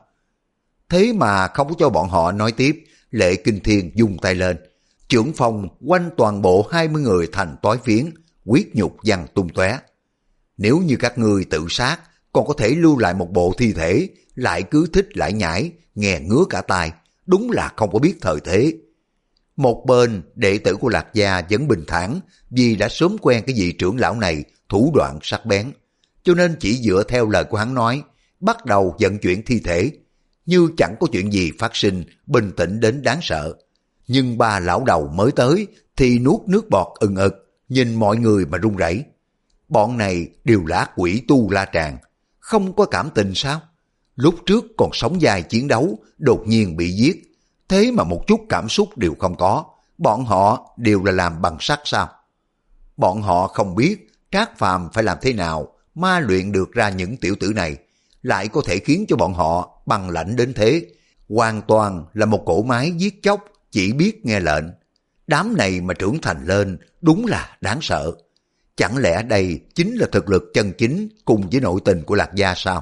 Thế mà không có cho bọn họ nói tiếp, Lệ Kinh Thiên dùng tay lên. Chưởng phong quanh toàn bộ hai mươi người thành toái phiến, huyết nhục văng tung tóe. Nếu như các ngươi tự sát, còn có thể lưu lại một bộ thi thể, lại cứ thích lại nhảy, nghe ngứa cả tai, đúng là không có biết thời thế. Một bên, đệ tử của Lạc Gia vẫn bình thản, vì đã sớm quen cái vị trưởng lão này, thủ đoạn sắc bén. Cho nên chỉ dựa theo lời của hắn nói, bắt đầu vận chuyển thi thể. Như chẳng có chuyện gì phát sinh, bình tĩnh đến đáng sợ. Nhưng ba lão đầu mới tới, thì nuốt nước bọt ừng ực, nhìn mọi người mà run rẩy. Bọn này đều là quỷ tu La Tràng, không có cảm tình sao? Lúc trước còn sống dài chiến đấu, đột nhiên bị giết. Thế mà một chút cảm xúc đều không có, bọn họ đều là làm bằng sắt sao? Bọn họ không biết Trác Phàm phải làm thế nào ma luyện được ra những tiểu tử này, lại có thể khiến cho bọn họ bằng lãnh đến thế. Hoàn toàn là một cỗ máy giết chóc, chỉ biết nghe lệnh. Đám này mà trưởng thành lên, đúng là đáng sợ. Chẳng lẽ đây chính là thực lực chân chính cùng với nội tình của Lạc Gia sao?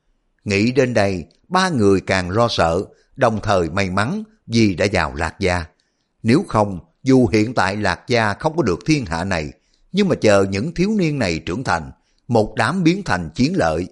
Nghĩ đến đây, ba người càng lo sợ, đồng thời may mắn vì đã vào Lạc Gia. Nếu không, dù hiện tại Lạc Gia không có được thiên hạ này, nhưng mà chờ những thiếu niên này trưởng thành, một đám biến thành chiến lợi.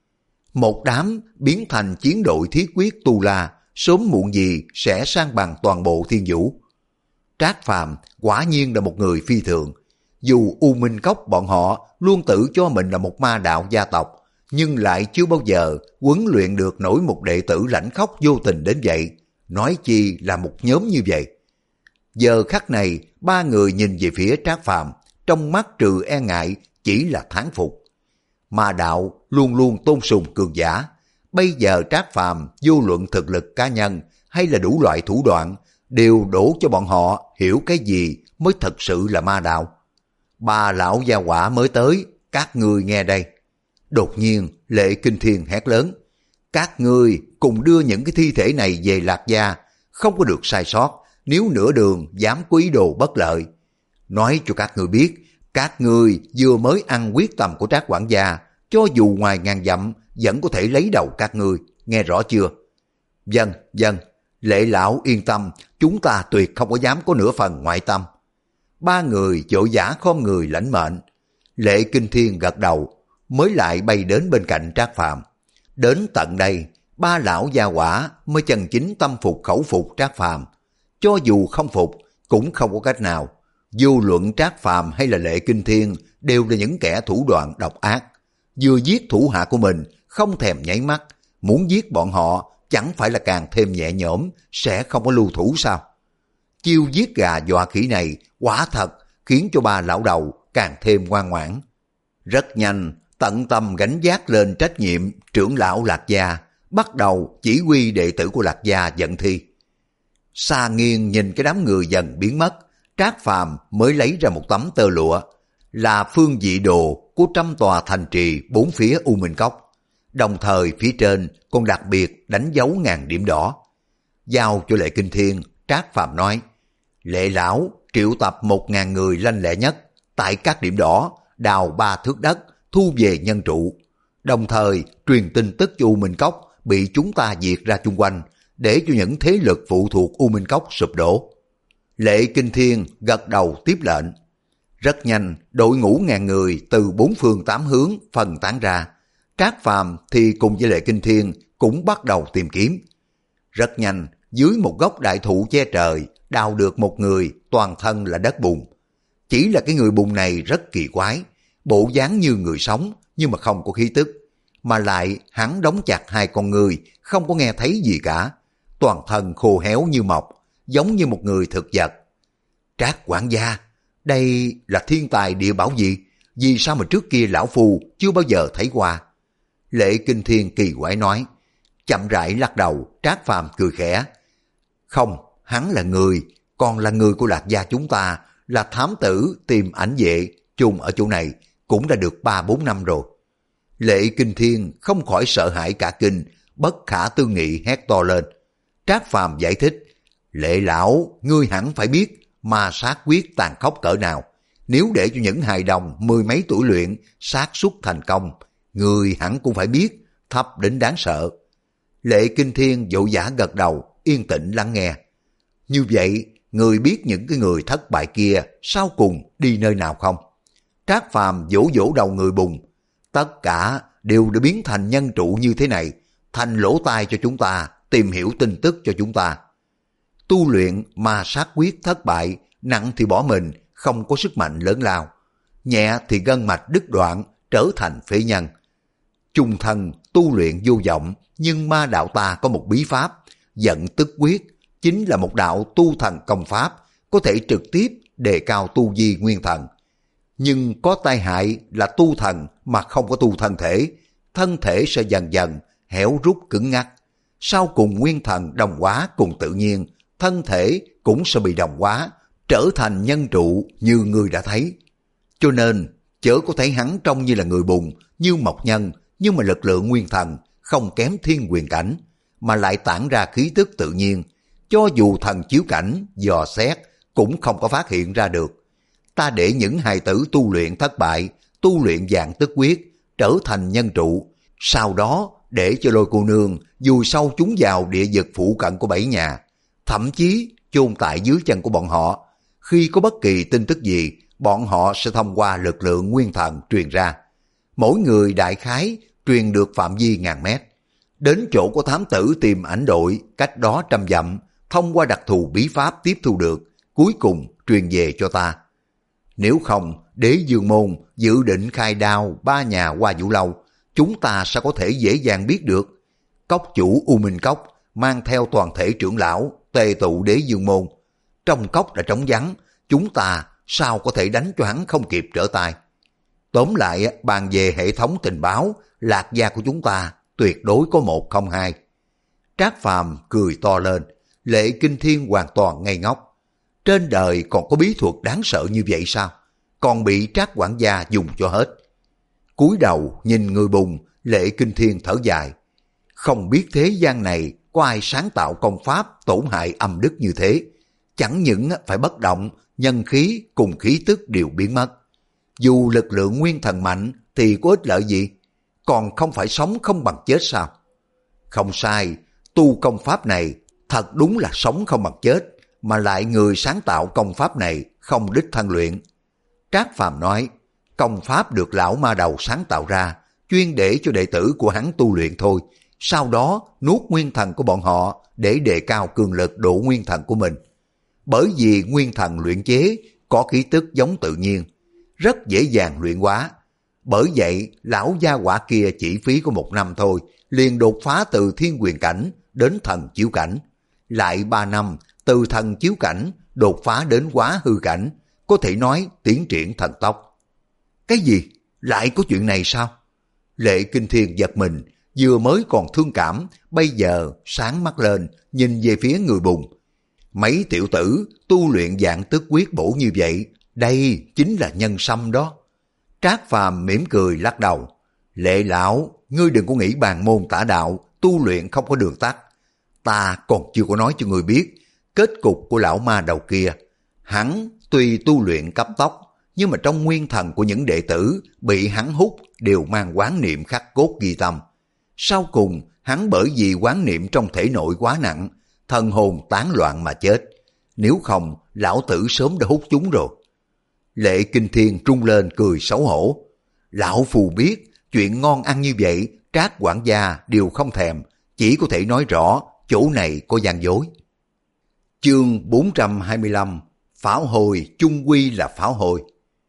Một đám biến thành chiến đội thiết quyết tu la, sớm muộn gì sẽ sang bằng toàn bộ thiên vũ. Trác Phàm quả nhiên là một người phi thường. Dù U Minh Cốc bọn họ luôn tự cho mình là một ma đạo gia tộc, nhưng lại chưa bao giờ huấn luyện được nổi một đệ tử lãnh khốc vô tình đến vậy, nói chi là một nhóm như vậy. Giờ khắc này, ba người nhìn về phía Trác Phàm, trong mắt trừ e ngại chỉ là thán phục. Ma đạo luôn luôn tôn sùng cường giả, bây giờ Trác Phàm vô luận thực lực cá nhân hay là đủ loại thủ đoạn, đều đổ cho bọn họ hiểu cái gì mới thật sự là ma đạo. Ba lão gia hỏa mới tới, các ngươi nghe đây. Đột nhiên, Lệ Kinh Thiên hét lớn: các ngươi cùng đưa những cái thi thể này về Lạc Gia, không có được sai sót, nếu nửa đường dám có ý đồ bất lợi. Nói cho các ngươi biết, các ngươi vừa mới ăn quyết tâm của Trác quản gia, cho dù ngoài ngàn dặm vẫn có thể lấy đầu các ngươi, nghe rõ chưa? Vâng, vâng, Lệ lão yên tâm, chúng ta tuyệt không có dám có nửa phần ngoại tâm. Ba người vội vã khom người lãnh mệnh. Lệ Kinh Thiên gật đầu, mới lại bay đến bên cạnh Trác Phàm. Đến tận đây, ba lão gia hỏa mới chân chính tâm phục khẩu phục Trác Phàm. Cho dù không phục, cũng không có cách nào. Vô luận Trác Phàm hay là Lệ Kinh Thiên đều là những kẻ thủ đoạn độc ác. Vừa giết thủ hạ của mình, không thèm nháy mắt. Muốn giết bọn họ, chẳng phải là càng thêm nhẹ nhõm, sẽ không có lưu thủ sao? Chiêu giết gà dọa khỉ này quả thật khiến cho ba lão đầu càng thêm ngoan ngoãn. Rất nhanh, tận tâm gánh vác lên trách nhiệm trưởng lão Lạc Gia, bắt đầu chỉ huy đệ tử của Lạc Gia dẫn thi. Xa Nghiên nhìn cái đám người dần biến mất, Trác Phàm mới lấy ra một tấm tơ lụa, là phương vị đồ của trăm tòa thành trì bốn phía U Minh Cốc. Đồng thời phía trên còn đặc biệt đánh dấu ngàn điểm đỏ. Giao cho Lệ Kinh Thiên, Trác Phàm nói, Lệ lão triệu tập một ngàn người lanh lẹ nhất, tại các điểm đỏ đào ba thước đất, thu về nhân trụ. Đồng thời truyền tin tức cho U Minh Cốc bị chúng ta diệt ra chung quanh, để cho những thế lực phụ thuộc U Minh Cốc sụp đổ. Lệ Kinh Thiên gật đầu tiếp lệnh. Rất nhanh, đội ngũ ngàn người từ bốn phương tám hướng phân tán ra. Trác Phàm thì cùng với Lệ Kinh Thiên cũng bắt đầu tìm kiếm. Rất nhanh, dưới một gốc đại thụ che trời, đào được một người toàn thân là đất bùn. Chỉ là cái người bùn này rất kỳ quái, bộ dáng như người sống nhưng mà không có khí tức, mà lại hắn đóng chặt hai con người, không có nghe thấy gì cả, toàn thân khô héo như mọc, giống như một người thực vật. Trác quản gia, đây là thiên tài địa bảo gì? Vì sao mà trước kia lão phu chưa bao giờ thấy qua? Lệ Kinh Thiên kỳ quái nói. Chậm rãi lắc đầu, Trác Phàm cười khẽ. Không, hắn là người, còn là người của Lạc Gia chúng ta, là thám tử tìm ảnh vệ, chung ở chỗ này, cũng đã được ba bốn năm rồi. Lệ Kinh Thiên không khỏi sợ hãi cả kinh, bất khả tư nghị hét to lên. Trác Phàm giải thích, Lệ lão, ngươi hẳn phải biết ma sát quyết tàn khốc cỡ nào. Nếu để cho những hài đồng mười mấy tuổi luyện, xác suất thành công, ngươi hẳn cũng phải biết, thấp đến đáng sợ. Lệ Kinh Thiên vội vã gật đầu, yên tĩnh lắng nghe. Như vậy, người biết những cái người thất bại kia sau cùng đi nơi nào không? Trác Phàm vỗ vỗ đầu người bùn. Tất cả đều đã biến thành nhân trụ như thế này, thành lỗ tai cho chúng ta, tìm hiểu tin tức cho chúng ta. Tu luyện ma sát quyết thất bại, nặng thì bỏ mình, không có sức mạnh lớn lao. Nhẹ thì gân mạch đứt đoạn, trở thành phế nhân. Chung thân tu luyện vô vọng, nhưng ma đạo ta có một bí pháp, giận tức quyết, chính là một đạo tu thần công pháp, có thể trực tiếp đề cao tu vi nguyên thần. Nhưng có tai hại là tu thần mà không có tu thân thể, thân thể sẽ dần dần héo rút cứng ngắc. Sau cùng nguyên thần đồng hóa cùng tự nhiên, thân thể cũng sẽ bị đồng hóa, trở thành nhân trụ như người đã thấy. Cho nên, chớ có thấy hắn trông như là người bùn, như mộc nhân, nhưng mà lực lượng nguyên thần không kém thiên quyền cảnh, mà lại tản ra khí tức tự nhiên. Cho dù thần chiếu cảnh, dò xét, cũng không có phát hiện ra được. Ta để những hài tử tu luyện thất bại, tu luyện dạng tức quyết, trở thành nhân trụ, sau đó để cho Lôi cô nương dù sâu chúng vào địa vực phụ cận của bảy nhà, thậm chí chôn tại dưới chân của bọn họ. Khi có bất kỳ tin tức gì, bọn họ sẽ thông qua lực lượng nguyên thần truyền ra. Mỗi người đại khái truyền được phạm vi ngàn mét. Đến chỗ của thám tử tìm ảnh đội, cách đó trăm dặm, thông qua đặc thù bí pháp tiếp thu được, cuối cùng truyền về cho ta. Nếu không, Đế Dương Môn dự định khai đao ba nhà Hoa Vũ Lâu, chúng ta sẽ có thể dễ dàng biết được. Cốc chủ U Minh Cốc mang theo toàn thể trưởng lão tề tụ Đế Dương Môn. Trong cốc đã trống vắng, chúng ta sao có thể đánh cho hắn không kịp trở tay. Tóm lại, bàn về hệ thống tình báo, Lạc Gia của chúng ta tuyệt đối có một không hai. Trác Phàm cười to lên, Lệ Kinh Thiên hoàn toàn ngây ngốc. Trên đời còn có bí thuật đáng sợ như vậy sao? Còn bị Trác quản gia dùng cho hết. Cúi đầu nhìn người bùn, Lệ Kinh Thiên thở dài. Không biết thế gian này có ai sáng tạo công pháp tổn hại âm đức như thế. Chẳng những phải bất động, nhân khí cùng khí tức đều biến mất. Dù lực lượng nguyên thần mạnh thì có ích lợi gì? Còn không phải sống không bằng chết sao? Không sai, tu công pháp này thật đúng là sống không bằng chết, mà lại người sáng tạo công pháp này không đích thân luyện. Trác Phàm nói, công pháp được lão ma đầu sáng tạo ra, chuyên để cho đệ tử của hắn tu luyện thôi, sau đó nuốt nguyên thần của bọn họ để đề cao cường lực độ nguyên thần của mình. Bởi vì nguyên thần luyện chế có khí tức giống tự nhiên, rất dễ dàng luyện hóa. Bởi vậy, lão gia hỏa kia chỉ phí có một năm thôi, liền đột phá từ thiên quyền cảnh đến thần chiếu cảnh. Lại ba năm, từ thần chiếu cảnh đột phá đến hóa hư cảnh, có thể nói tiến triển thần tốc. Cái gì? Lại có chuyện này sao? Lệ Kinh Thiên giật mình, vừa mới còn thương cảm, bây giờ sáng mắt lên, nhìn về phía người bùng. Mấy tiểu tử tu luyện dạng tức quyết bổ như vậy, đây chính là nhân sâm đó. Trác Phàm mỉm cười lắc đầu. Lệ lão, ngươi đừng có nghĩ bàn môn tả đạo, tu luyện không có đường tắt. Ta còn chưa có nói cho ngươi biết, kết cục của lão ma đầu kia. Hắn tuy tu luyện cấp tốc, nhưng mà trong nguyên thần của những đệ tử bị hắn hút đều mang quán niệm khắc cốt ghi tâm. Sau cùng, hắn bởi vì quán niệm trong thể nội quá nặng, thần hồn tán loạn mà chết. Nếu không, lão tử sớm đã hút chúng rồi. Lệ Kinh Thiên trung lên cười xấu hổ. Lão phù biết, chuyện ngon ăn như vậy, Trác quản gia đều không thèm, chỉ có thể nói rõ chỗ này có gian dối. Chương bốn trăm hai mươi lăm, pháo hồi chung quy là pháo hồi.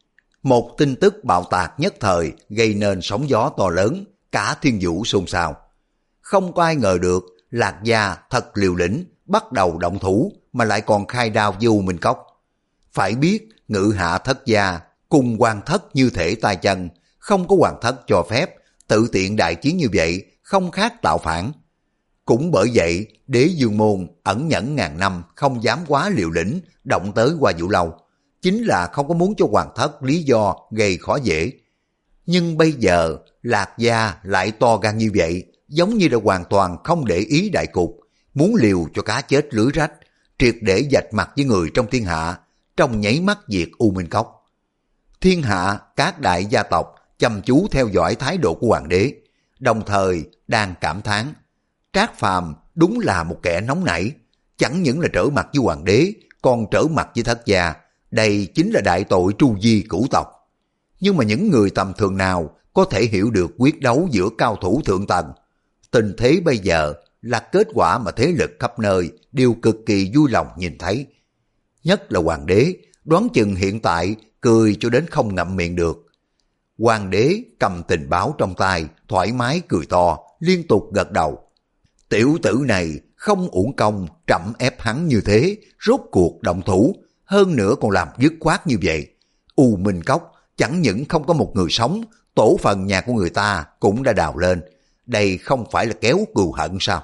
Một tin tức bạo tạc nhất thời gây nên sóng gió to lớn, cả thiên vũ xôn xao. Không có ai ngờ được Lạc Gia thật liều lĩnh, bắt đầu động thủ mà lại còn khai đao với U Minh Cốc. Phải biết Ngự Hạ Thất Gia cùng Hoàng Thất như thể tay chân, không có Hoàng Thất cho phép tự tiện đại chiến như vậy, không khác tạo phản. Cũng bởi vậy, Đế Dương Môn ẩn nhẫn ngàn năm không dám quá liều lĩnh động tới Hoa Vũ Lâu, chính là không có muốn cho Hoàng Thất lý do gây khó dễ. Nhưng bây giờ Lạc Gia lại to gan như vậy, giống như là hoàn toàn không để ý đại cục, muốn liều cho cá chết lưới rách, triệt để vạch mặt với người trong thiên hạ, trong nháy mắt diệt U Minh Cốc. Thiên hạ các đại gia tộc chăm chú theo dõi thái độ của hoàng đế, đồng thời đang cảm thán Trác Phàm đúng là một kẻ nóng nảy, chẳng những là trở mặt với hoàng đế, còn trở mặt với Thất Gia, đây chính là đại tội tru di cửu tộc. Nhưng mà những người tầm thường nào có thể hiểu được quyết đấu giữa cao thủ thượng tầng? Tình thế bây giờ là kết quả mà thế lực khắp nơi đều cực kỳ vui lòng nhìn thấy. Nhất là hoàng đế, đoán chừng hiện tại cười cho đến không ngậm miệng được. Hoàng đế cầm tình báo trong tay, thoải mái cười to, liên tục gật đầu. Tiểu tử này không uổng công trẫm ép hắn như thế, rốt cuộc động thủ, hơn nữa còn làm dứt khoát như vậy. U Minh Cốc chẳng những không có một người sống, tổ phần nhà của người ta cũng đã đào lên. Đây không phải là kéo cừu hận sao?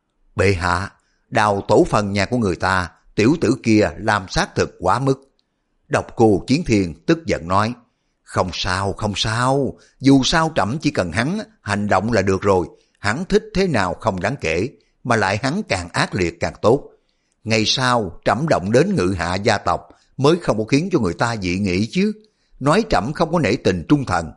Bệ hạ, đào tổ phần nhà của người ta, tiểu tử kia làm xác thực quá mức. Độc Cô Chiến Thiên tức giận nói, không sao, không sao, dù sao trẫm chỉ cần hắn hành động là được rồi, hắn thích thế nào không đáng kể, mà lại hắn càng ác liệt càng tốt. Ngày sau trẫm động đến Ngự Hạ gia tộc mới không có khiến cho người ta dị nghị chứ, nói trẫm không có nể tình trung thần.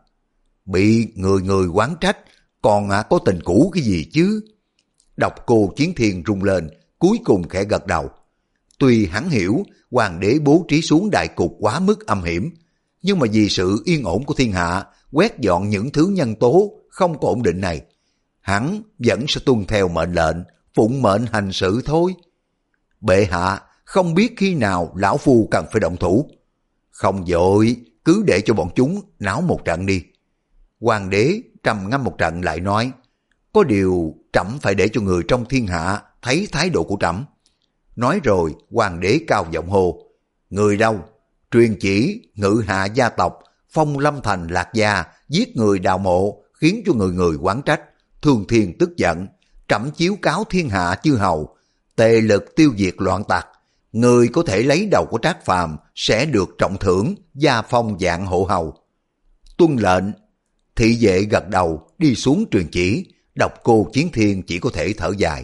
Bị người người oán trách, còn có tình cũ cái gì chứ? Độc Cô Chiến Thiên rung lên, cuối cùng khẽ gật đầu. Tuy hắn hiểu hoàng đế bố trí xuống đại cục quá mức âm hiểm, nhưng mà vì sự yên ổn của thiên hạ, quét dọn những thứ nhân tố không có ổn định này, hắn vẫn sẽ tuân theo mệnh lệnh, phụng mệnh hành sự thôi. Bệ hạ, không biết khi nào lão phu cần phải động thủ. Không vội, cứ để cho bọn chúng náo một trận đi. Hoàng đế trầm ngâm một trận lại nói, có điều trẫm phải để cho người trong thiên hạ thấy thái độ của trẫm. Nói rồi hoàng đế cao giọng hô, người đâu? Truyền chỉ Ngự Hạ gia tộc phong Lâm Thành Lạc Gia giết người đào mộ, khiến cho người người oán trách. Thường Thiên tức giận, trẫm chiếu cáo thiên hạ chư hầu, tề lực tiêu diệt loạn tặc. Người có thể lấy đầu của Trác Phàm sẽ được trọng thưởng, gia phong dạng hộ hầu. Tuân lệnh. Thị vệ gật đầu đi xuống truyền chỉ. Độc Cô Chiến Thiên chỉ có thể thở dài.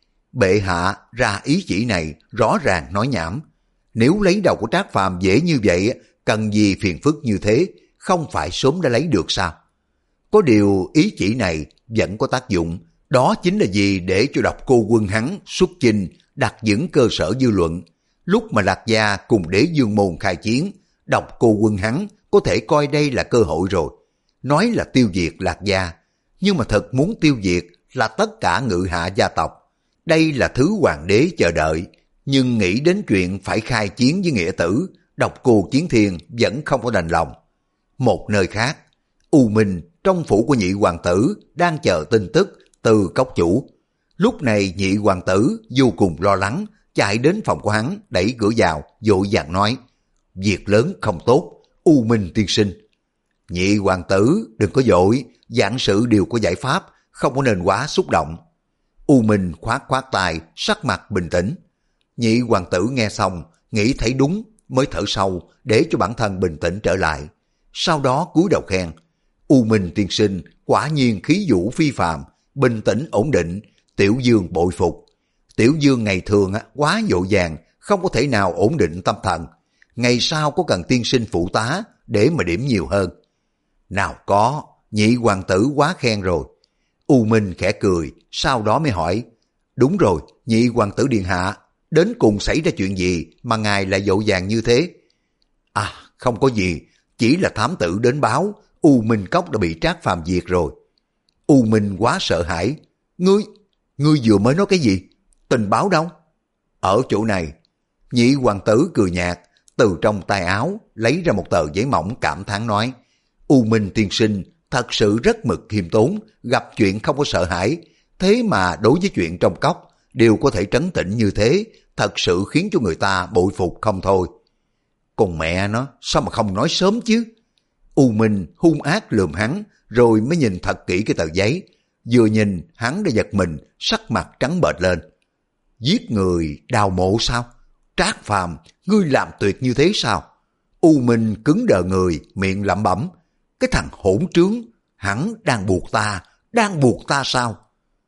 Bệ hạ ra ý chỉ này rõ ràng nói nhảm. Nếu lấy đầu của Trác Phàm dễ như vậy, cần gì phiền phức như thế, không phải sớm đã lấy được sao? Có điều ý chỉ này vẫn có tác dụng, đó chính là gì để cho Độc Cô quân hắn xuất chinh, đặt vững cơ sở dư luận. Lúc mà Lạc Gia cùng Đế Dương Môn khai chiến, Độc Cô quân hắn có có thể coi đây là cơ hội rồi. Nói là tiêu diệt Lạc gia, nhưng mà thật muốn tiêu diệt là tất cả ngự hạ gia tộc. Đây là thứ hoàng đế chờ đợi, nhưng nghĩ đến chuyện phải khai chiến với nghĩa tử, độc cô Chiến Thiên vẫn không có đành lòng. Một nơi khác, U Minh trong phủ của nhị hoàng tử đang chờ tin tức từ cốc chủ. Lúc này nhị hoàng tử vô cùng lo lắng, chạy đến phòng của hắn, đẩy cửa vào, vội vàng nói: việc lớn không tốt, U Minh tiên sinh. Nhị hoàng tử đừng có vội, vạn sự đều có giải pháp, không có nên quá xúc động. U Minh khoát khoát tay, sắc mặt bình tĩnh. Nhị hoàng tử nghe xong, nghĩ thấy đúng, mới thở sâu để cho bản thân bình tĩnh trở lại. Sau đó cúi đầu khen: U Minh tiên sinh quả nhiên khí vũ phi phàm, bình tĩnh ổn định, Tiểu Dương bội phục. Tiểu Dương ngày thường quá vội vàng, không có thể nào ổn định tâm thần. Ngày sau có cần tiên sinh phụ tá để mà điểm nhiều hơn. Nào có, nhị hoàng tử quá khen rồi. U Minh khẽ cười, sau đó mới hỏi: đúng rồi, nhị hoàng tử điện hạ, đến cùng xảy ra chuyện gì mà ngài lại vội vàng như thế? À, không có gì, chỉ là thám tử đến báo U Minh Cốc đã bị Trác Phàm diệt rồi. U Minh quá sợ hãi. Ngươi, ngươi vừa mới nói cái gì? Tình báo đâu? Ở chỗ này. Nhị hoàng tử cười nhạt, từ trong tay áo lấy ra một tờ giấy mỏng, cảm thán nói: U Minh tiên sinh thật sự rất mực khiêm tốn, gặp chuyện không có sợ hãi, thế mà đối với chuyện trong cốc đều có thể trấn tĩnh như thế, thật sự khiến cho người ta bội phục không thôi. Còn mẹ nó, sao mà không nói sớm chứ? U Minh hung ác lườm hắn, rồi mới nhìn thật kỹ cái tờ giấy. Vừa nhìn, hắn đã giật mình, sắc mặt trắng bệch lên. Giết người đào mộ sao? Trác Phàm, ngươi làm tuyệt như thế sao? U Minh cứng đờ người, miệng lẩm bẩm: cái thằng hỗn trướng, hắn đang buộc ta, đang buộc ta sao?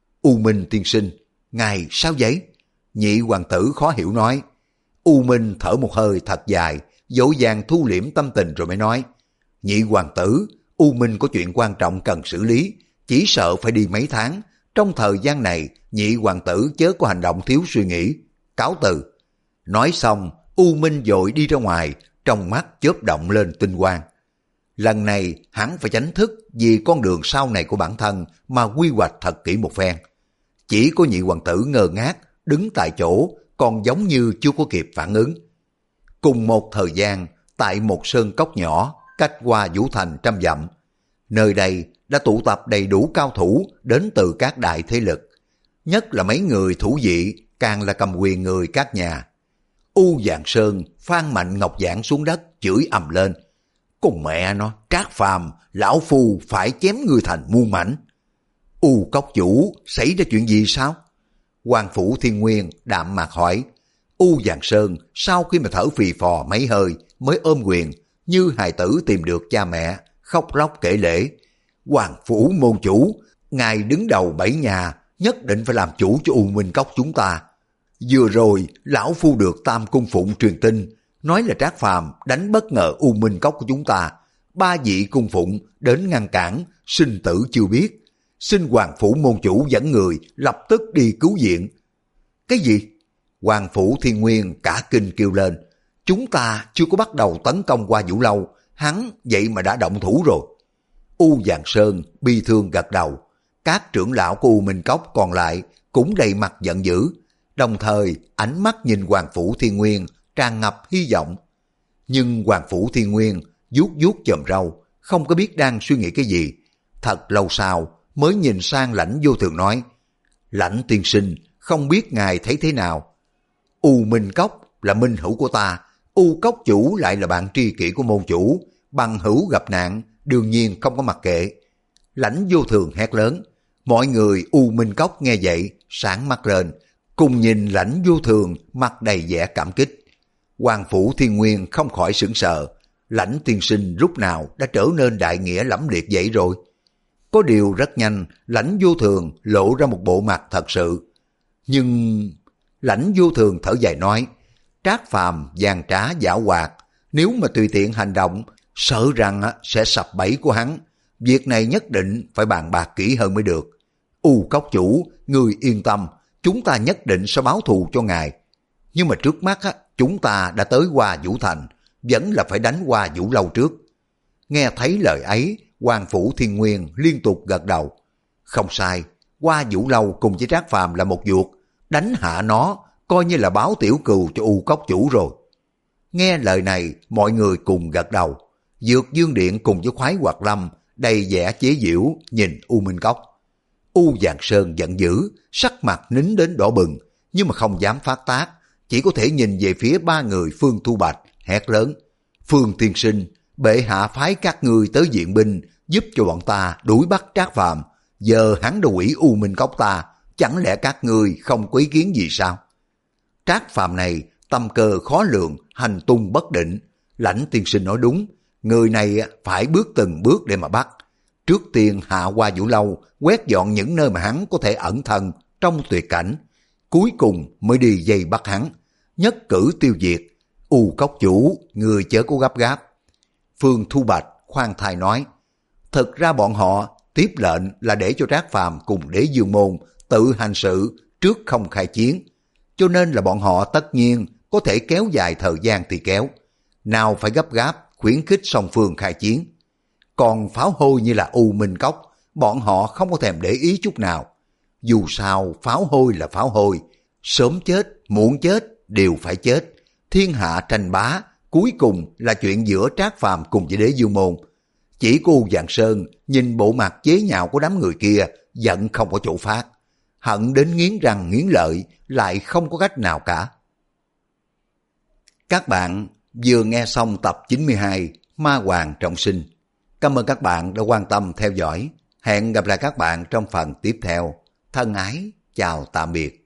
U Minh tiên sinh, ngài sao vậy? Nhị hoàng tử khó hiểu nói. U Minh thở một hơi thật dài, dỗ dàng thu liễm tâm tình rồi mới nói: nhị hoàng tử, U Minh có chuyện quan trọng cần xử lý, chỉ sợ phải đi mấy tháng. Trong thời gian này, nhị hoàng tử chớ có hành động thiếu suy nghĩ. Cáo từ. Nói xong, U Minh vội đi ra ngoài, trong mắt chớp động lên tinh quang. Lần này hắn phải tránh thức vì con đường sau này của bản thân mà quy hoạch thật kỹ một phen. Chỉ có nhị hoàng tử ngơ ngác, đứng tại chỗ, còn giống như chưa có kịp phản ứng. Cùng một thời gian, tại một sơn cốc nhỏ, cách qua Vũ Thành trăm dặm, nơi đây đã tụ tập đầy đủ cao thủ đến từ các đại thế lực. Nhất là mấy người thủ vị, càng là cầm quyền người các nhà. U Vạn Sơn phan mạnh ngọc giảng xuống đất, chửi ầm lên: cùng mẹ nó, Trác Phàm, lão phu phải chém người thành muôn mảnh. U cốc chủ, xảy ra chuyện gì sao? Hoàng Phủ Thiên Nguyên đạm mạc hỏi. U Vạn Sơn sau khi mà thở phì phò mấy hơi mới ôm quyền, như hài tử tìm được cha mẹ, khóc lóc kể lễ. Hoàng Phủ môn chủ, ngài đứng đầu bảy nhà, nhất định phải làm chủ cho U Minh Cốc chúng ta. Vừa rồi, lão phu được Tam Cung Phụng truyền tin, nói là Trác Phàm đánh bất ngờ U Minh Cốc của chúng ta. Ba vị cung phụng đến ngăn cản, sinh tử chưa biết. Xin Hoàng Phủ môn chủ dẫn người lập tức đi cứu viện. Cái gì? Hoàng Phủ Thiên Nguyên cả kinh kêu lên. Chúng ta chưa có bắt đầu tấn công qua Vũ Lâu, hắn vậy mà đã động thủ rồi. U Vạn Sơn bi thương gật đầu. Các trưởng lão của U Minh Cốc còn lại cũng đầy mặt giận dữ, đồng thời ánh mắt nhìn Hoàng Phủ Thiên Nguyên tràn ngập hy vọng. Nhưng Hoàng Phủ Thiên Nguyên vuốt vuốt chòm râu, không có biết đang suy nghĩ cái gì. Thật lâu sau mới nhìn sang Lãnh Vô Thường nói: Lãnh tiên sinh, không biết ngài thấy thế nào? U Minh Cốc là minh hữu của ta, U Cốc chủ lại là bạn tri kỷ của môn chủ, bằng hữu gặp nạn đương nhiên không có mặc kệ. Lãnh Vô Thường hét lớn. Mọi người U Minh Cốc nghe vậy sáng mắt lên, cùng nhìn Lãnh Vô Thường mặt đầy vẻ cảm kích. Hoàng Phủ Thiên Nguyên không khỏi sửng sợ. Lãnh tiên sinh lúc nào đã trở nên đại nghĩa lẫm liệt vậy rồi? Có điều rất nhanh, Lãnh Vô Thường lộ ra một bộ mặt thật sự. Nhưng Lãnh Vô Thường thở dài nói: Trác Phàm gian trá giả hoạt, nếu mà tùy tiện hành động, sợ rằng sẽ sập bẫy của hắn. Việc này nhất định phải bàn bạc kỹ hơn mới được. U Cốc chủ, người yên tâm, chúng ta nhất định sẽ báo thù cho ngài. Nhưng mà trước mắt chúng ta đã tới qua Vũ Thành, vẫn là phải đánh qua Vũ Lâu trước. Nghe thấy lời ấy, Hoàng Phủ Thiên Nguyên liên tục gật đầu. Không sai, Hoa Vũ Lâu cùng với Trác Phàm là một vuột, đánh hạ nó coi như là báo tiểu cừu cho U Cốc chủ rồi. Nghe lời này, mọi người cùng gật đầu. Dược Dương Điện cùng với Khoái Hoạt Lâm đầy vẻ chế giễu nhìn U Minh Cốc. U Vàng Sơn giận dữ, sắc mặt nín đến đỏ bừng, nhưng mà không dám phát tác, chỉ có thể nhìn về phía ba người Phương Thu Bạch, hét lớn. Phương tiên sinh, bệ hạ phái các ngươi tới viện binh, giúp cho bọn ta đuổi bắt Trác Phàm. Giờ hắn đã hủy U Minh Cốc ta, chẳng lẽ các ngươi không có ý kiến gì sao? Trác Phàm này tâm cơ khó lường, hành tung bất định. Lãnh tiên sinh nói đúng, người này phải bước từng bước để mà bắt. Trước tiên hạ Hoa Vũ Lâu, quét dọn những nơi mà hắn có thể ẩn thân trong tuyệt cảnh. Cuối cùng mới đi dây bắt hắn, nhất cử tiêu diệt. U Cốc chủ, người chớ có gấp gáp. Phương Thu Bạch khoan thai nói, thực ra bọn họ tiếp lệnh là để cho Trác Phàm cùng Đế Dương Môn tự hành sự trước không khai chiến, cho nên là bọn họ tất nhiên có thể kéo dài thời gian thì kéo, nào phải gấp gáp khuyến khích song phương khai chiến. Còn pháo hôi như là U Minh Cốc, bọn họ không có thèm để ý chút nào. Dù sao pháo hôi là pháo hôi, sớm chết, muộn chết đều phải chết. Thiên hạ tranh bá, cuối cùng là chuyện giữa Trác Phàm cùng với Đế Dương Môn. Chỉ cô U Vàng Sơn nhìn bộ mặt chế nhạo của đám người kia, giận không có chỗ phát, hận đến nghiến răng nghiến lợi, lại không có cách nào cả. Các bạn vừa nghe xong tập chín mươi hai Ma Hoàng Trọng Sinh. Cảm ơn các bạn đã quan tâm theo dõi. Hẹn gặp lại các bạn trong phần tiếp theo. Thân ái, chào tạm biệt.